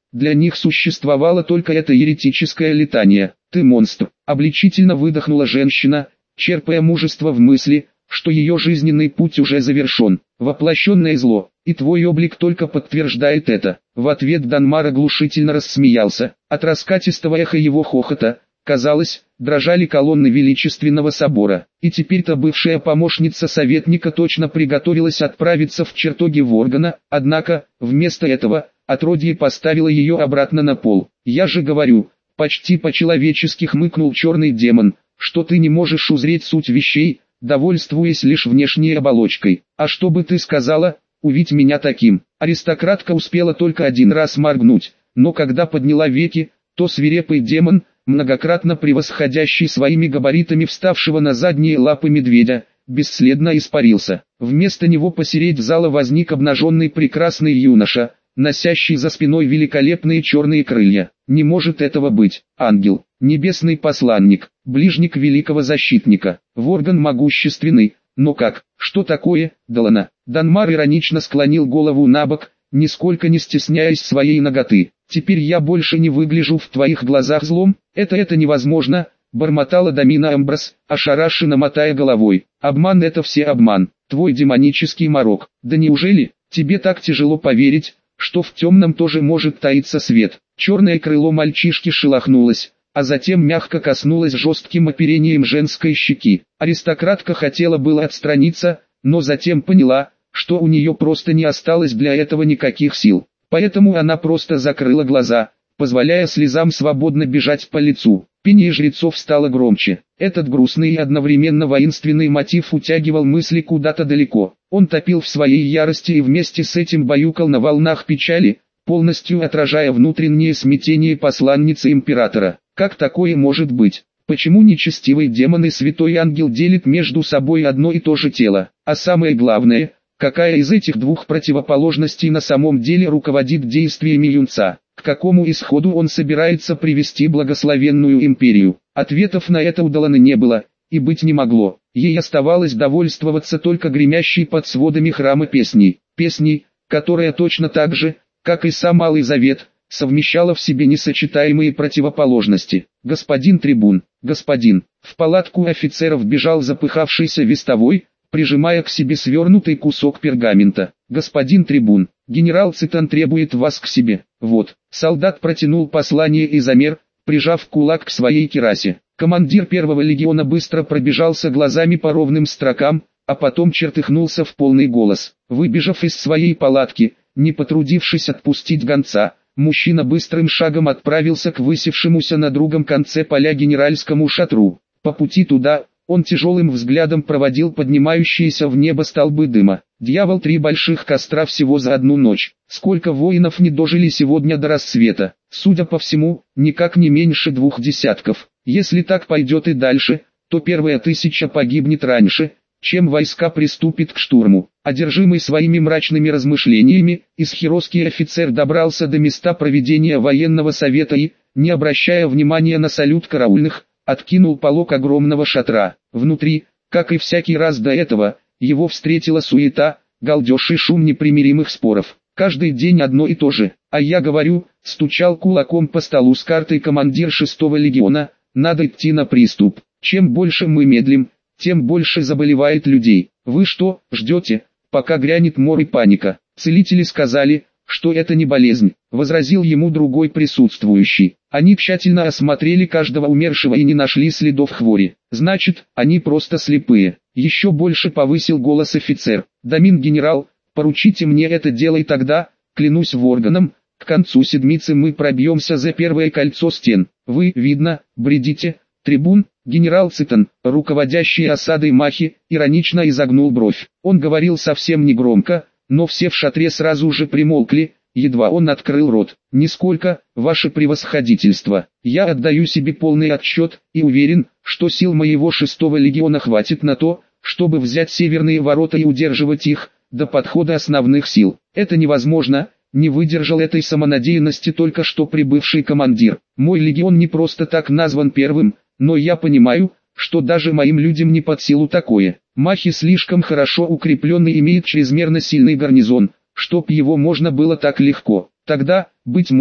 Speaker 1: Для них существовало только это еретическое летание. «Ты монстр!» – обличительно выдохнула женщина, черпая мужество в мысли, что ее жизненный путь уже завершен. «Воплощенное зло, и твой облик только подтверждает это». В ответ Данмар оглушительно рассмеялся. От раскатистого эха его хохота, казалось, дрожали колонны величественного собора. И теперь-то бывшая помощница советника точно приготовилась отправиться в чертоги Воргана, однако, вместо этого, отродье поставило ее обратно на пол. «Я же говорю», — почти по-человечески хмыкнул черный демон, «что ты не можешь узреть суть вещей, довольствуясь лишь внешней оболочкой. А что бы ты сказала, увидь меня таким?» Аристократка успела только один раз моргнуть, но когда подняла веки, то свирепый демон, многократно превосходящий своими габаритами вставшего на задние лапы медведя, бесследно испарился. Вместо него посередь зала возник обнаженный прекрасный юноша, носящий за спиной великолепные черные крылья. Не может этого быть. Ангел, небесный посланник, ближник великого защитника. Ворган могущественный, но как, что такое, Далана? Данмар иронично склонил голову набок, нисколько не стесняясь своей наготы. «Теперь я больше не выгляжу в твоих глазах злом? Это это невозможно», — бормотала Дамина Амброс, ошарашенно мотая головой. «Обман — это все обман, твой демонический морок. Да неужели, тебе так тяжело поверить, что в темном тоже может таиться свет?» Черное крыло мальчишки шелохнулось, а затем мягко коснулось жестким оперением женской щеки. Аристократка хотела было отстраниться, но затем поняла, что у нее просто не осталось для этого никаких сил. Поэтому она просто закрыла глаза, позволяя слезам свободно бежать по лицу. Пение жрецов стало громче. Этот грустный и одновременно воинственный мотив утягивал мысли куда-то далеко. Он топил в своей ярости и вместе с этим баюкал на волнах печали, полностью отражая внутреннее смятение посланницы императора. Как такое может быть? Почему нечестивый демон и святой ангел делят между собой одно и то же тело? А самое главное, какая из этих двух противоположностей на самом деле руководит действиями юнца? К какому исходу он собирается привести благословенную империю? Ответов на это у Даланы не было, и быть не могло. Ей оставалось довольствоваться только гремящей под сводами храма песней. Песней, которая точно так же, как и сам Малый Завет, совмещала в себе несочетаемые противоположности. «Господин трибун, господин!» В палатку офицеров бежал запыхавшийся вестовой, прижимая к себе свернутый кусок пергамента. «Господин трибун, генерал Цитан требует вас к себе». Вот. Солдат протянул послание и замер, прижав кулак к своей кирасе. Командир первого легиона быстро пробежался глазами по ровным строкам, а потом чертыхнулся в полный голос. Выбежав из своей палатки, не потрудившись отпустить гонца, мужчина быстрым шагом отправился к высевшемуся на другом конце поля генеральскому шатру. По пути туда, он тяжелым взглядом проводил поднимающиеся в небо столбы дыма. Дьявол, три больших костра всего за одну ночь. Сколько воинов не дожили сегодня до рассвета? Судя по всему, никак не меньше двух десятков. Если так пойдет и дальше, то первая тысяча погибнет раньше, чем войска приступит к штурму. Одержимый своими мрачными размышлениями, исхиросский офицер добрался до места проведения военного совета и, не обращая внимания на салют караульных, откинул полог огромного шатра. Внутри, как и всякий раз до этого, его встретила суета, галдеж и шум непримиримых споров. Каждый день одно и то же. А я говорю, стучал кулаком по столу с картой командир шестого легиона, надо идти на приступ. Чем больше мы медлим, тем больше заболевает людей. Вы что, ждете, пока грянет мор и паника? Целители сказали, что это не болезнь, возразил ему другой присутствующий. Они тщательно осмотрели каждого умершего и не нашли следов хвори. Значит, они просто слепые. Еще больше повысил голос офицер. Дамин генерал, поручите мне это дело и тогда, клянусь Ворганом, к концу седмицы мы пробьемся за первое кольцо стен. Вы, видно, бредите. Трибун, генерал Цитан, руководящий осадой Махи, иронично изогнул бровь. Он говорил совсем негромко, но все в шатре сразу же примолкли, едва он открыл рот. «Нисколько, ваше превосходительство. Я отдаю себе полный отчет, и уверен, что сил моего шестого легиона хватит на то, чтобы взять северные ворота и удерживать их, до подхода основных сил. Это невозможно», не выдержал этой самонадеянности только что прибывший командир. «Мой легион не просто так назван первым, но я понимаю, что даже моим людям не под силу такое. Махи слишком хорошо укреплен и имеет чрезмерно сильный гарнизон, чтоб его можно было так легко. Тогда, быть может,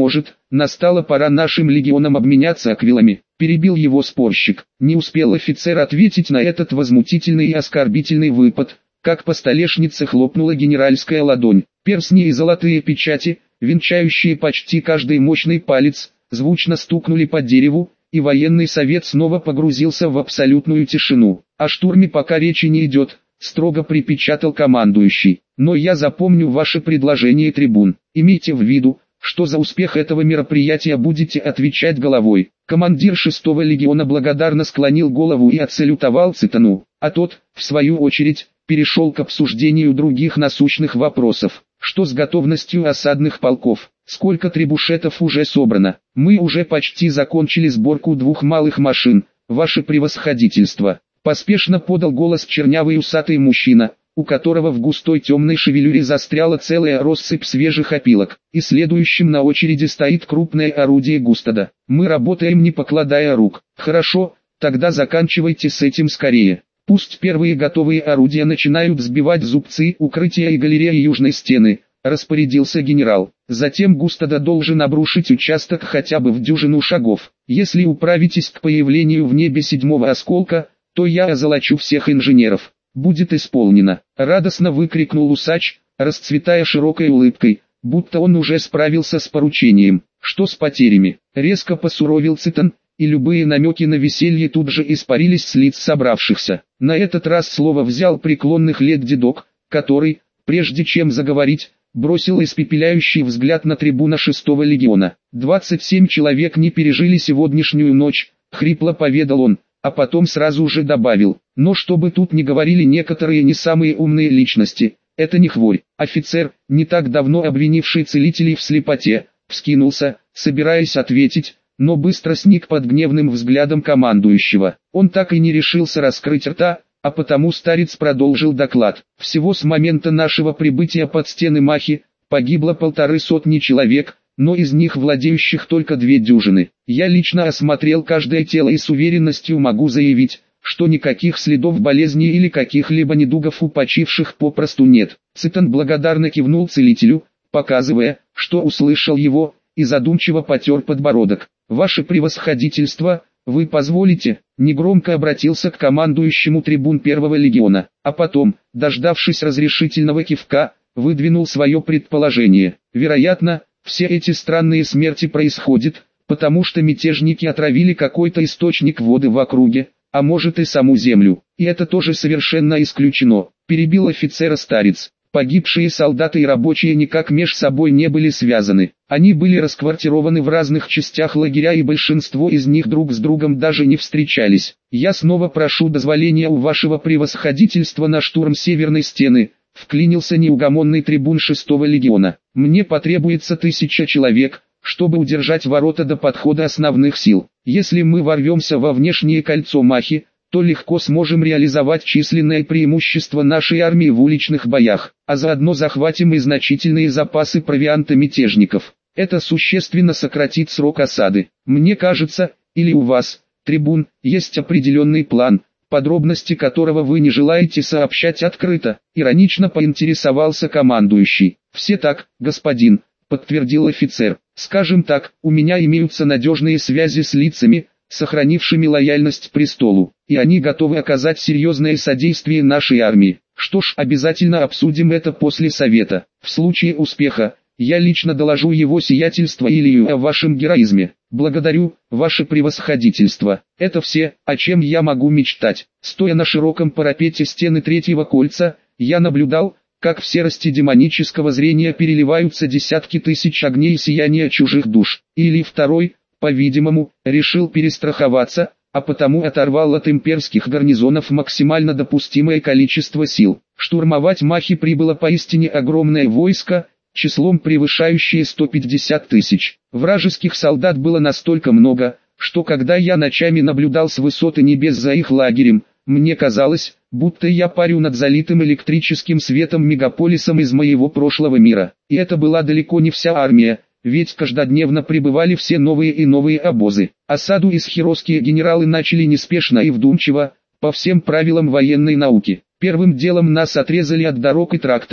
Speaker 1: настала пора нашим легионам обменяться аквилами. Перебил его спорщик. Не успел офицер ответить на этот возмутительный и оскорбительный выпад, как по столешнице хлопнула генеральская ладонь. Перстни и золотые печати, венчающие почти каждый мощный палец, звучно стукнули по дереву, и военный совет снова погрузился в абсолютную тишину. О штурме пока речи не идет, строго припечатал командующий. Но я запомню ваше предложение, трибун. Имейте в виду, что за успех этого мероприятия будете отвечать головой. Командир шестого легиона благодарно склонил голову и отсалютовал Цитану, а тот, в свою очередь, перешел к обсуждению других насущных вопросов. Что с готовностью осадных полков? Сколько трибушетов уже собрано? Мы уже почти закончили сборку двух малых машин, ваше превосходительство. Поспешно подал голос чернявый усатый мужчина, у которого в густой темной шевелюре застряла целая россыпь свежих опилок, и следующим на очереди стоит крупное орудие Густада. Мы работаем не покладая рук. Хорошо, тогда заканчивайте с этим скорее. Пусть первые готовые орудия начинают сбивать зубцы укрытия и галереи южной стены, распорядился генерал. Затем Густада должен обрушить участок хотя бы в дюжину шагов. Если управитесь к появлению в небе седьмого осколка, то я озолочу всех инженеров. Будет исполнено. Радостно выкрикнул усач, расцветая широкой улыбкой, будто он уже справился с поручением. Что с потерями? Резко посуровил Цитан, и любые намеки на веселье тут же испарились с лиц собравшихся. На этот раз слово взял преклонных лет дедок, который, прежде чем заговорить, бросил испепеляющий взгляд на трибуна шестого легиона. «Двадцать семь человек не пережили сегодняшнюю ночь», — хрипло поведал он, а потом сразу же добавил. «Но чтобы тут не говорили некоторые не самые умные личности, это не хворь». Офицер, не так давно обвинивший целителей в слепоте, вскинулся, собираясь ответить, но быстро сник под гневным взглядом командующего. Он так и не решился раскрыть рта, а потому старец продолжил доклад. Всего с момента нашего прибытия под стены Махи, погибло полторы сотни человек, но из них владеющих только две дюжины. Я лично осмотрел каждое тело и с уверенностью могу заявить, что никаких следов болезни или каких-либо недугов у почивших попросту нет. Цитан благодарно кивнул целителю, показывая, что услышал его, и задумчиво потер подбородок. «Ваше превосходительство, вы позволите?» Негромко обратился к командующему трибун первого легиона, а потом, дождавшись разрешительного кивка, выдвинул свое предположение. Вероятно, все эти странные смерти происходят, потому что мятежники отравили какой-то источник воды в округе, а может и саму землю. И это тоже совершенно исключено, перебил офицера старец. Погибшие солдаты и рабочие никак меж собой не были связаны. Они были расквартированы в разных частях лагеря, и большинство из них друг с другом даже не встречались. Я снова прошу дозволения у вашего превосходительства на штурм северной стены, вклинился неугомонный трибун шестого легиона. Мне потребуется тысяча человек, чтобы удержать ворота до подхода основных сил. Если мы ворвемся во внешнее кольцо Махи, то легко сможем реализовать численное преимущество нашей армии в уличных боях, а заодно захватим и значительные запасы провианта мятежников. Это существенно сократит срок осады. Мне кажется, или у вас, трибун, есть определенный план, подробности которого вы не желаете сообщать открыто, иронично поинтересовался командующий. Все так, господин, подтвердил офицер. Скажем так, у меня имеются надежные связи с лицами, сохранившими лояльность престолу, и они готовы оказать серьезное содействие нашей армии. Что ж, обязательно обсудим это после совета. В случае успеха, я лично доложу его сиятельство Илью о вашем героизме. Благодарю, ваше превосходительство. Это все, о чем я могу мечтать. Стоя на широком парапете стены третьего кольца, я наблюдал, как в серости демонического зрения переливаются десятки тысяч огней сияния чужих душ. Или второй, по-видимому, решил перестраховаться, а потому оторвал от имперских гарнизонов максимально допустимое количество сил. Штурмовать Махи прибыло поистине огромное войско, числом превышающее сто пятьдесят тысяч. Вражеских солдат было настолько много, что когда я ночами наблюдал с высоты небес за их лагерем, мне казалось, будто я парю над залитым электрическим светом мегаполисом из моего прошлого мира. И это была далеко не вся армия, ведь каждодневно прибывали все новые и новые обозы. Осаду исхиросские генералы начали неспешно и вдумчиво, по всем правилам военной науки. Первым делом нас отрезали от дорог и трактов,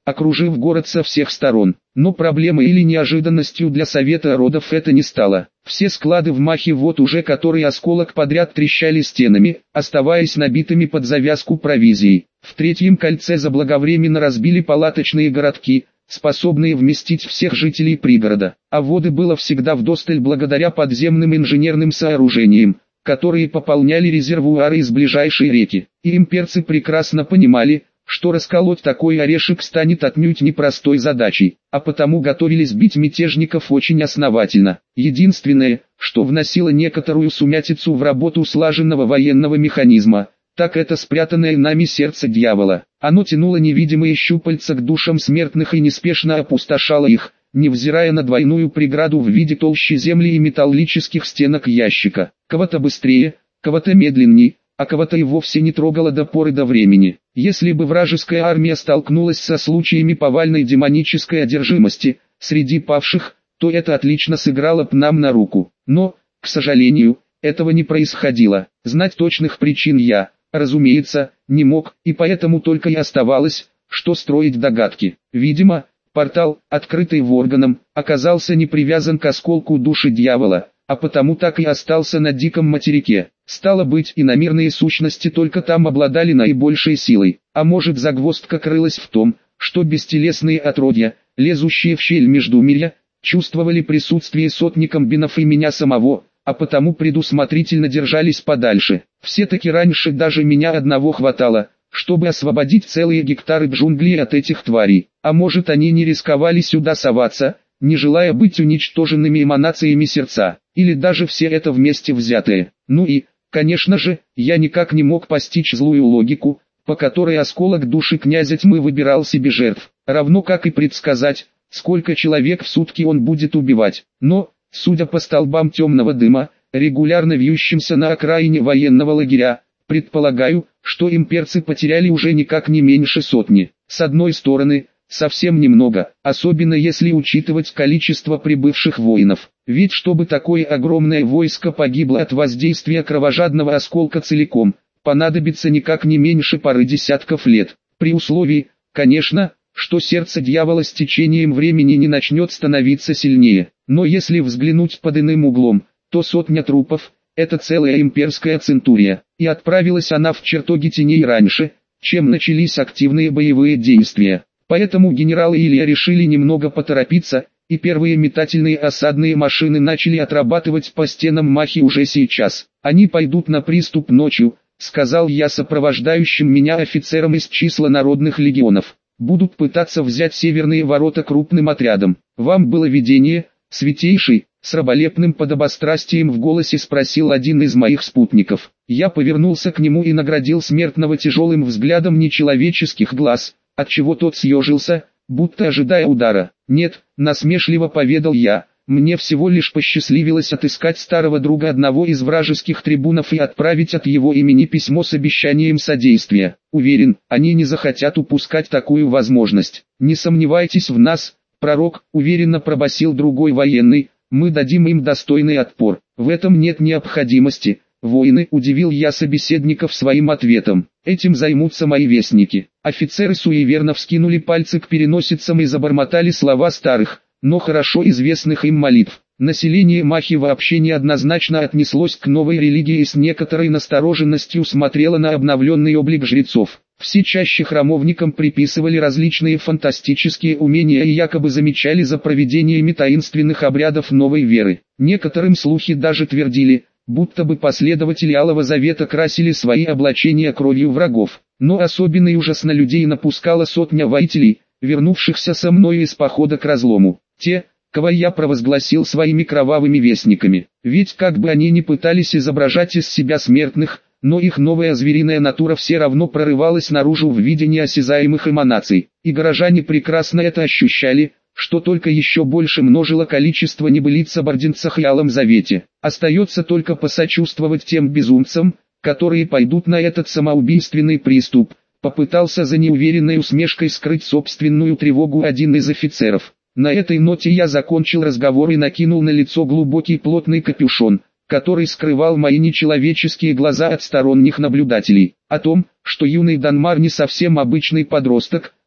Speaker 1: окружив город со всех сторон. Но проблемой или неожиданностью для Совета родов это не стало. Все склады в Махе вот уже который осколок подряд трещали стенами, оставаясь набитыми под завязку провизией. В третьем кольце заблаговременно разбили палаточные городки, способные вместить всех жителей пригорода. А воды было всегда вдосталь благодаря подземным инженерным сооружениям, которые пополняли резервуары из ближайшей реки. И имперцы прекрасно понимали, что расколоть такой орешек станет отнюдь непростой задачей, а потому готовились бить мятежников очень основательно. Единственное, что вносило некоторую сумятицу в работу слаженного военного механизма, так это спрятанное нами сердце дьявола. Оно тянуло невидимые щупальца к душам смертных и неспешно опустошало их, невзирая на двойную преграду в виде толщи земли и металлических стенок ящика. Кого-то быстрее, кого-то медленнее, а кого-то и вовсе не трогало до поры до времени. Если бы вражеская армия столкнулась со случаями повальной демонической одержимости среди павших, то это отлично сыграло б нам на руку. Но, к сожалению, этого не происходило. Знать точных причин я, разумеется, не мог, и поэтому только и оставалось, что строить догадки. Видимо, портал, открытый Ворганом, оказался не привязан к осколку души дьявола, а потому так и остался на диком материке. Стало быть, иномирные сущности только там обладали наибольшей силой. А может, загвоздка крылась в том, что бестелесные отродья, лезущие в щель междумирья, чувствовали присутствие сотни комбинов и меня самого, а потому предусмотрительно держались подальше. Все-таки раньше даже меня одного хватало, чтобы освободить целые гектары джунглей от этих тварей. А может, они не рисковали сюда соваться, не желая быть уничтоженными эманациями сердца, или даже все это вместе взятое. Ну и, конечно же, я никак не мог постичь злую логику, по которой осколок души князя тьмы выбирал себе жертв, равно как и предсказать, сколько человек в сутки он будет убивать. Но, судя по столбам темного дыма, регулярно вьющимся на окраине военного лагеря, предполагаю, что имперцы потеряли уже никак не меньше сотни. С одной стороны, совсем немного, особенно если учитывать количество прибывших воинов. Ведь чтобы такое огромное войско погибло от воздействия кровожадного осколка целиком, понадобится никак не меньше пары десятков лет. При условии, конечно, что сердце дьявола с течением времени не начнет становиться сильнее. Но если взглянуть под иным углом, то сотня трупов – это целая имперская центурия, и отправилась она в чертоги теней раньше, чем начались активные боевые действия. Поэтому генералы Илья решили немного поторопиться, и первые метательные осадные машины начали отрабатывать по стенам Махи уже сейчас. «Они пойдут на приступ ночью», — сказал я сопровождающим меня офицерам из числа народных легионов. «Будут пытаться взять северные ворота крупным отрядом. Вам было видение, святейший?» С раболепным подобострастием в голосе спросил один из моих спутников. Я повернулся к нему и наградил смертного тяжелым взглядом нечеловеческих глаз, отчего тот съежился, будто ожидая удара. «Нет», — насмешливо поведал я, — «мне всего лишь посчастливилось отыскать старого друга одного из вражеских трибунов и отправить от его имени письмо с обещанием содействия. Уверен, они не захотят упускать такую возможность. Не сомневайтесь в нас, пророк», — уверенно пробасил другой военный, — «мы дадим им достойный отпор. В этом нет необходимости, воины», — удивил я собеседников своим ответом. «Этим займутся мои вестники». Офицеры суеверно вскинули пальцы к переносицам и забормотали слова старых, но хорошо известных им молитв. Население Махи вообще неоднозначно отнеслось к новой религии и с некоторой настороженностью смотрело на обновленный облик жрецов. Все чаще храмовникам приписывали различные фантастические умения и якобы замечали за проведениями таинственных обрядов новой веры. Некоторым слухи даже твердили, будто бы последователи Алого Завета красили свои облачения кровью врагов. Но особенный ужас на людей напускала сотня воителей, вернувшихся со мной из похода к разлому. Те, кого я провозгласил своими кровавыми вестниками. Ведь как бы они ни пытались изображать из себя смертных, но их новая звериная натура все равно прорывалась наружу в виде неосязаемых эманаций. И горожане прекрасно это ощущали, что только еще больше множило количество небылиц об орденцах и Алом Завете. Остается только посочувствовать тем безумцам, которые пойдут на этот самоубийственный приступ. Попытался за неуверенной усмешкой скрыть собственную тревогу один из офицеров. На этой ноте я закончил разговор и накинул на лицо глубокий плотный капюшон, который скрывал мои нечеловеческие глаза от сторонних наблюдателей. О том, что юный Данмар не совсем обычный подросток,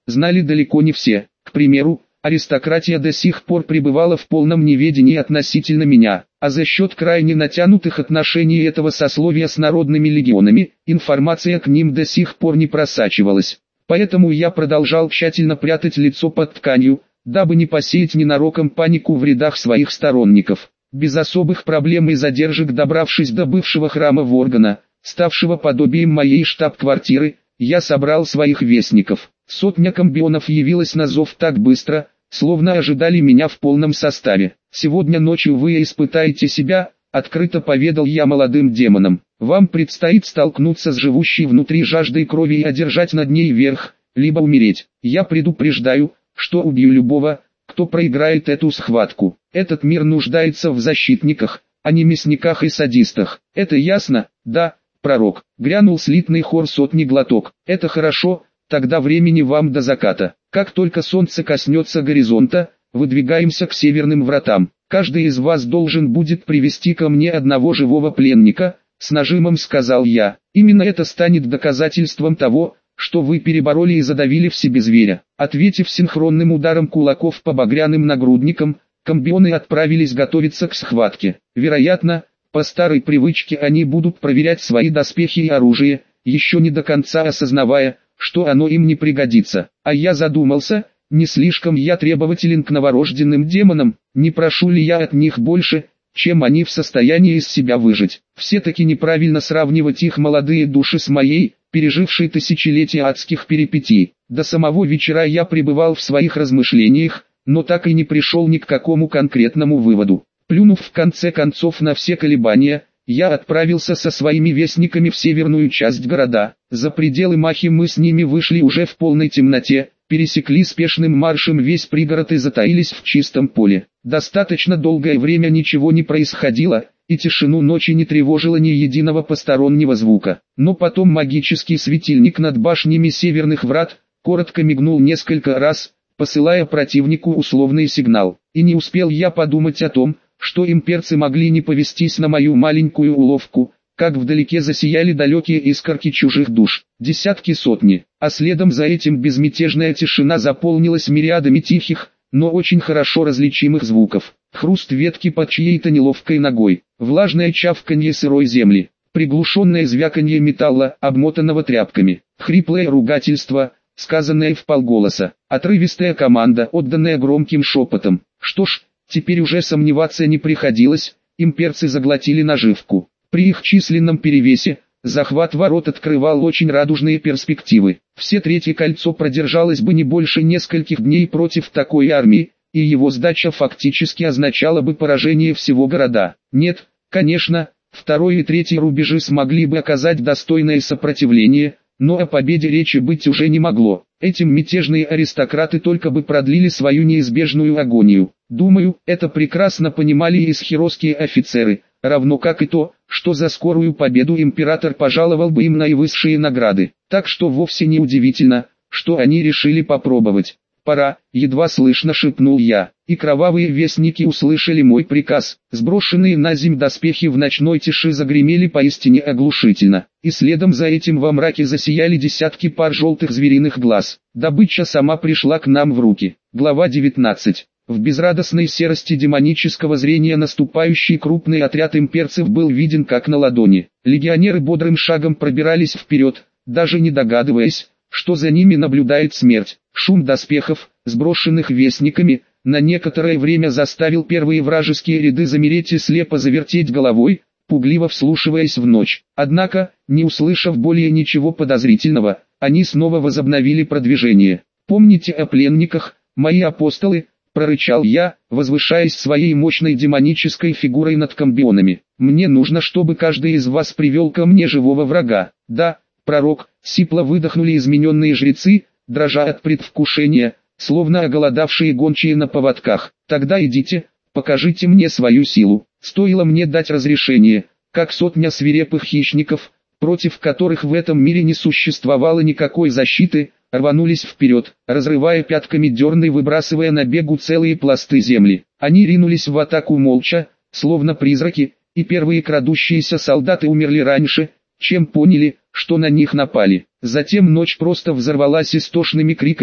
Speaker 1: знали далеко не все. К примеру, аристократия до сих пор пребывала в полном неведении относительно меня, а за счет крайне натянутых отношений этого сословия с народными легионами, информация к ним до сих пор не просачивалась. Поэтому я продолжал тщательно прятать лицо под тканью, дабы не посеять ненароком панику в рядах своих сторонников. Без особых проблем и задержек, добравшись до бывшего храма Воргана, ставшего подобием моей штаб-квартиры, я собрал своих вестников. Сотня комбионов явилась на зов так быстро, словно ожидали меня в полном составе. «Сегодня ночью вы испытаете себя», — открыто поведал я молодым демонам. «Вам предстоит столкнуться с живущей внутри жаждой крови и одержать над ней верх, либо умереть. Я предупреждаю, что убью любого, кто проиграет эту схватку. Этот мир нуждается в защитниках, а не мясниках и садистах. Это ясно?» «Да, пророк», — грянул слитный хор сотни глоток. «Это хорошо, тогда времени вам до заката. Как только солнце коснется горизонта, выдвигаемся к северным вратам. Каждый из вас должен будет привести ко мне одного живого пленника», — с нажимом сказал я. «Именно это станет доказательством того, что вы перебороли и задавили в себе зверя». Ответив синхронным ударом кулаков по багряным нагрудникам, комбионы отправились готовиться к схватке. Вероятно, по старой привычке они будут проверять свои доспехи и оружие, еще не до конца осознавая, что оно им не пригодится. А я задумался, не слишком я требователен к новорожденным демонам, не прошу ли я от них больше, чем они в состоянии из себя выжить. Все-таки неправильно сравнивать их молодые души с моей, пережившей тысячелетия адских перипетий. До самого вечера я пребывал в своих размышлениях, но так и не пришел ни к какому конкретному выводу. Плюнув в конце концов на все колебания, я отправился со своими вестниками в северную часть города. За пределы Махи мы с ними вышли уже в полной темноте, пересекли спешным маршем весь пригород и затаились в чистом поле. Достаточно долгое время ничего не происходило, и тишину ночи не тревожило ни единого постороннего звука. Но потом магический светильник над башнями северных врат коротко мигнул несколько раз, посылая противнику условный сигнал. И не успел я подумать о том, что имперцы могли не повестись на мою маленькую уловку, как вдалеке засияли далекие искорки чужих душ, десятки сотни, а следом за этим безмятежная тишина заполнилась мириадами тихих, но очень хорошо различимых звуков. Хруст ветки под чьей-то неловкой ногой, влажное чавканье сырой земли, приглушенное звяканье металла, обмотанного тряпками, хриплое ругательство, сказанное вполголоса, отрывистая команда, отданная громким шепотом. Что ж, теперь уже сомневаться не приходилось, имперцы заглотили наживку. При их численном перевесе, захват ворот открывал очень радужные перспективы. Все третье кольцо продержалось бы не больше нескольких дней против такой армии, и его сдача фактически означала бы поражение всего города. Нет, конечно, второй и третий рубежи смогли бы оказать достойное сопротивление, но о победе речи быть уже не могло. Этим мятежные аристократы только бы продлили свою неизбежную агонию. Думаю, это прекрасно понимали и исхиросские офицеры, равно как и то, что за скорую победу император пожаловал бы им наивысшие награды. Так что вовсе не удивительно, что они решили попробовать. «Пора», — едва слышно шепнул я, и кровавые вестники услышали мой приказ. Сброшенные на земь доспехи в ночной тиши загремели поистине оглушительно, и следом за этим во мраке засияли десятки пар желтых звериных глаз. Добыча сама пришла к нам в руки. Глава девятнадцать. В безрадостной серости демонического зрения наступающий крупный отряд имперцев был виден как на ладони. Легионеры бодрым шагом пробирались вперед, даже не догадываясь, что за ними наблюдает смерть. Шум доспехов, сброшенных вестниками, на некоторое время заставил первые вражеские ряды замереть и слепо завертеть головой, пугливо вслушиваясь в ночь. Однако, не услышав более ничего подозрительного, они снова возобновили продвижение. «Помните о пленниках, мои апостолы», — прорычал я, возвышаясь своей мощной демонической фигурой над комбионами. «Мне нужно, чтобы каждый из вас привел ко мне живого врага». «Да, пророк», — сипло выдохнули измененные жрецы, дрожа от предвкушения, словно оголодавшие гончие на поводках. «Тогда идите, покажите мне свою силу». Стоило мне дать разрешение, как сотня свирепых хищников, против которых в этом мире не существовало никакой защиты, рванулись вперед, разрывая пятками дерны и выбрасывая на бегу целые пласты земли. Они ринулись в атаку молча, словно призраки, и первые крадущиеся солдаты умерли раньше, чем поняли, что на них напали. Затем ночь просто взорвалась истошными криками,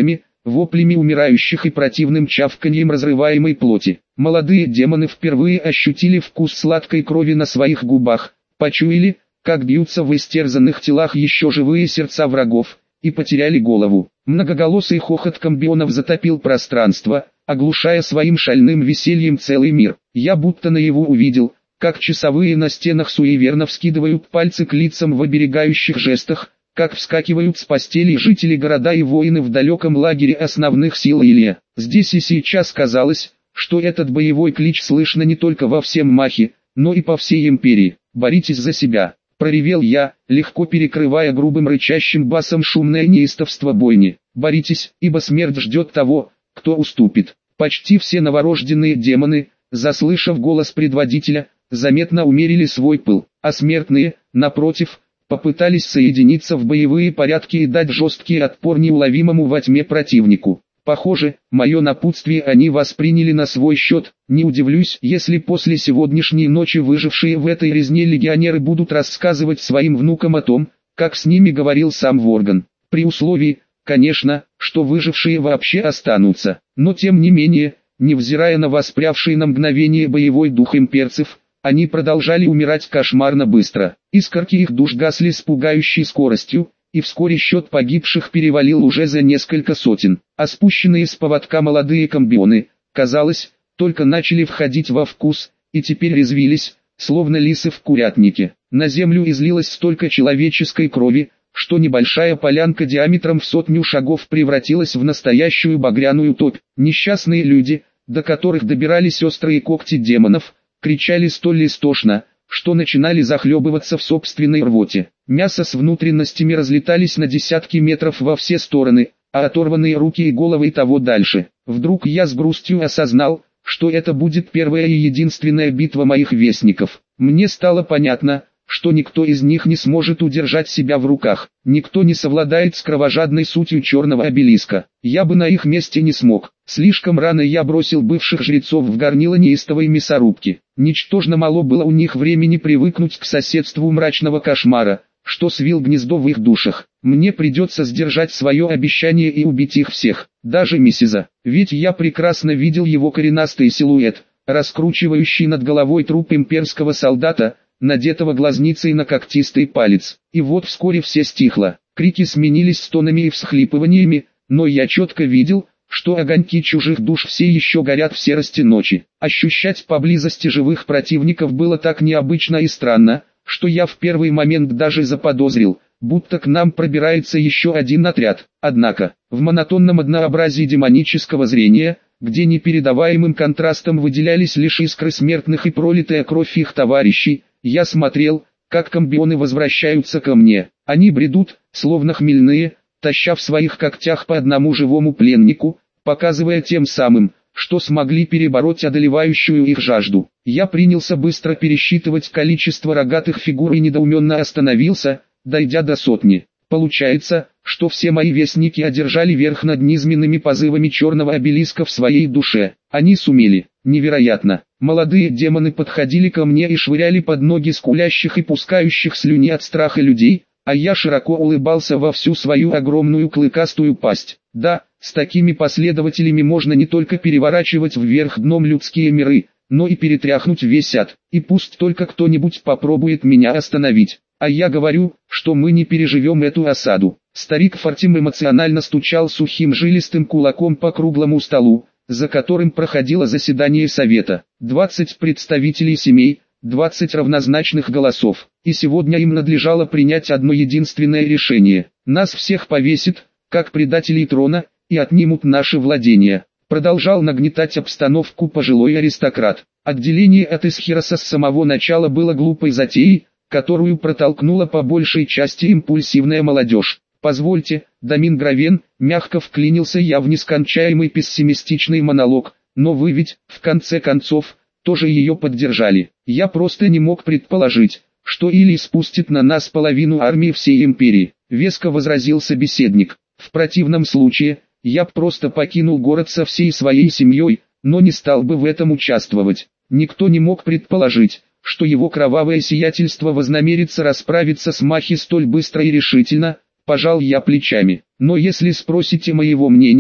Speaker 1: воплями умирающих и противным чавканьем разрываемой плоти. Молодые демоны впервые ощутили вкус сладкой крови на своих губах, почуяли, как бьются в истерзанных телах еще живые сердца врагов, и потеряли голову. Многоголосый хохот комбионов затопил пространство, оглушая своим шальным весельем целый мир. Я будто наяву увидел, как часовые на стенах суеверно вскидывают пальцы к лицам в оберегающих жестах, как вскакивают с постелей жители города и воины в далеком лагере основных сил Илья. Здесь и сейчас казалось, что этот боевой клич слышно не только во всем Махе, но и по всей империи. «Боритесь за себя!» — проревел я, легко перекрывая грубым рычащим басом шумное неистовство бойни. «Боритесь, ибо смерть ждет того, кто уступит». Почти все новорожденные демоны, заслышав голос предводителя, заметно умерили свой пыл, а смертные, напротив, попытались соединиться в боевые порядки и дать жесткий отпор неуловимому во тьме противнику. Похоже, мое напутствие они восприняли на свой счет. Не удивлюсь, если после сегодняшней ночи выжившие в этой резне легионеры будут рассказывать своим внукам о том, как с ними говорил сам Ворган. При условии, конечно, что выжившие вообще останутся. Но тем не менее, невзирая на воспрявший на мгновение боевой дух имперцев, они продолжали умирать кошмарно быстро. Искорки их душ гасли с пугающей скоростью, и вскоре счет погибших перевалил уже за несколько сотен. А спущенные с поводка молодые комбионы, казалось, только начали входить во вкус, и теперь резвились, словно лисы в курятнике. На землю излилось столько человеческой крови, что небольшая полянка диаметром в сотню шагов превратилась в настоящую багряную топь. Несчастные люди, до которых добирались острые когти демонов, кричали столь истошно, что начинали захлебываться в собственной рвоте. Мясо с внутренностями разлетались на десятки метров во все стороны, а оторванные руки и головы того дальше. Вдруг я с грустью осознал, что это будет первая и единственная битва моих вестников. Мне стало понятно, что никто из них не сможет удержать себя в руках, никто не совладает с кровожадной сутью черного обелиска. Я бы на их месте не смог. Слишком рано я бросил бывших жрецов в горнило неистовой мясорубки. Ничтожно мало было у них времени привыкнуть к соседству мрачного кошмара, что свил гнездо в их душах. Мне придется сдержать свое обещание и убить их всех, даже Мисиза. Ведь я прекрасно видел его коренастый силуэт, раскручивающий над головой труп имперского солдата, надетого глазницей на когтистый палец. И вот вскоре все стихло. Крики сменились стонами и всхлипываниями, но я четко видел, что огоньки чужих душ все еще горят в серости ночи. Ощущать поблизости живых противников было так необычно и странно, что я в первый момент даже заподозрил, будто к нам пробирается еще один отряд. Однако, в монотонном однообразии демонического зрения, где непередаваемым контрастом выделялись лишь искры смертных и пролитая кровь их товарищей, я смотрел, как комбионы возвращаются ко мне. Они бредут, словно хмельные, таща в своих когтях по одному живому пленнику, показывая тем самым, что смогли перебороть одолевающую их жажду. Я принялся быстро пересчитывать количество рогатых фигур и недоуменно остановился, дойдя до сотни. Получается, что все мои вестники одержали верх над низменными позывами черного обелиска в своей душе. Они сумели. Невероятно. Молодые демоны подходили ко мне и швыряли под ноги скулящих и пускающих слюни от страха людей, а я широко улыбался во всю свою огромную клыкастую пасть. Да, с такими последователями можно не только переворачивать вверх дном людские миры, но и перетряхнуть весь ад. И пусть только кто-нибудь попробует меня остановить. А я говорю, что мы не переживем эту осаду. Старик Фортим эмоционально стучал сухим жилистым кулаком по круглому столу, за которым проходило заседание совета. двадцать представителей семей, двадцать равнозначных голосов. И сегодня им надлежало принять одно единственное решение. Нас всех повесят, как предателей трона, и отнимут наши владения. Продолжал нагнетать обстановку пожилой аристократ. Отделение от Эсхироса с самого начала было глупой затеей, которую протолкнула по большей части импульсивная молодежь. «Позвольте, Дамин Гравен», мягко вклинился я в нескончаемый пессимистичный монолог, «но вы ведь, в конце концов, тоже ее поддержали. Я просто не мог предположить, что Или спустит на нас половину армии всей империи», веско возразил собеседник. «В противном случае, я б просто покинул город со всей своей семьей, но не стал бы в этом участвовать. Никто не мог предположить, что его кровавое сиятельство вознамерится расправиться с Махи столь быстро и решительно», пожал я плечами. «Но если спросите моего мнения,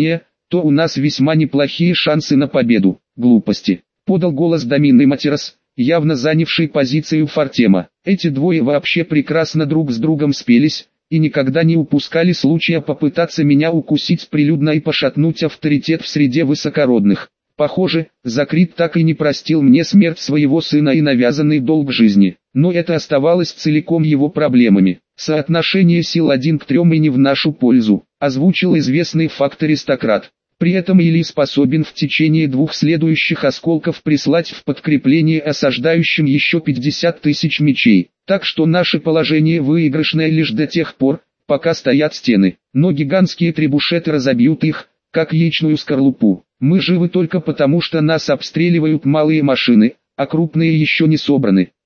Speaker 1: то у нас весьма неплохие шансы на победу. Глупости, подал голос Домин и Матерос, явно занявший позицию Фортема. Эти двое вообще прекрасно друг с другом спелись, и никогда не упускали случая попытаться меня укусить прилюдно и пошатнуть авторитет в среде высокородных. Похоже, Закрит так и не простил мне смерть своего сына и навязанный долг жизни, но это оставалось целиком его проблемами. Соотношение сил один к трем и не в нашу пользу, озвучил известный факт аристократ. При этом Или способен в течение двух следующих осколков прислать в подкрепление осаждающим еще пятьдесят тысяч мечей, так что наше положение выигрышное лишь до тех пор, пока стоят стены, но гигантские требушеты разобьют их, как яичную скорлупу. Мы живы только потому, что нас обстреливают малые машины, а крупные еще не собраны.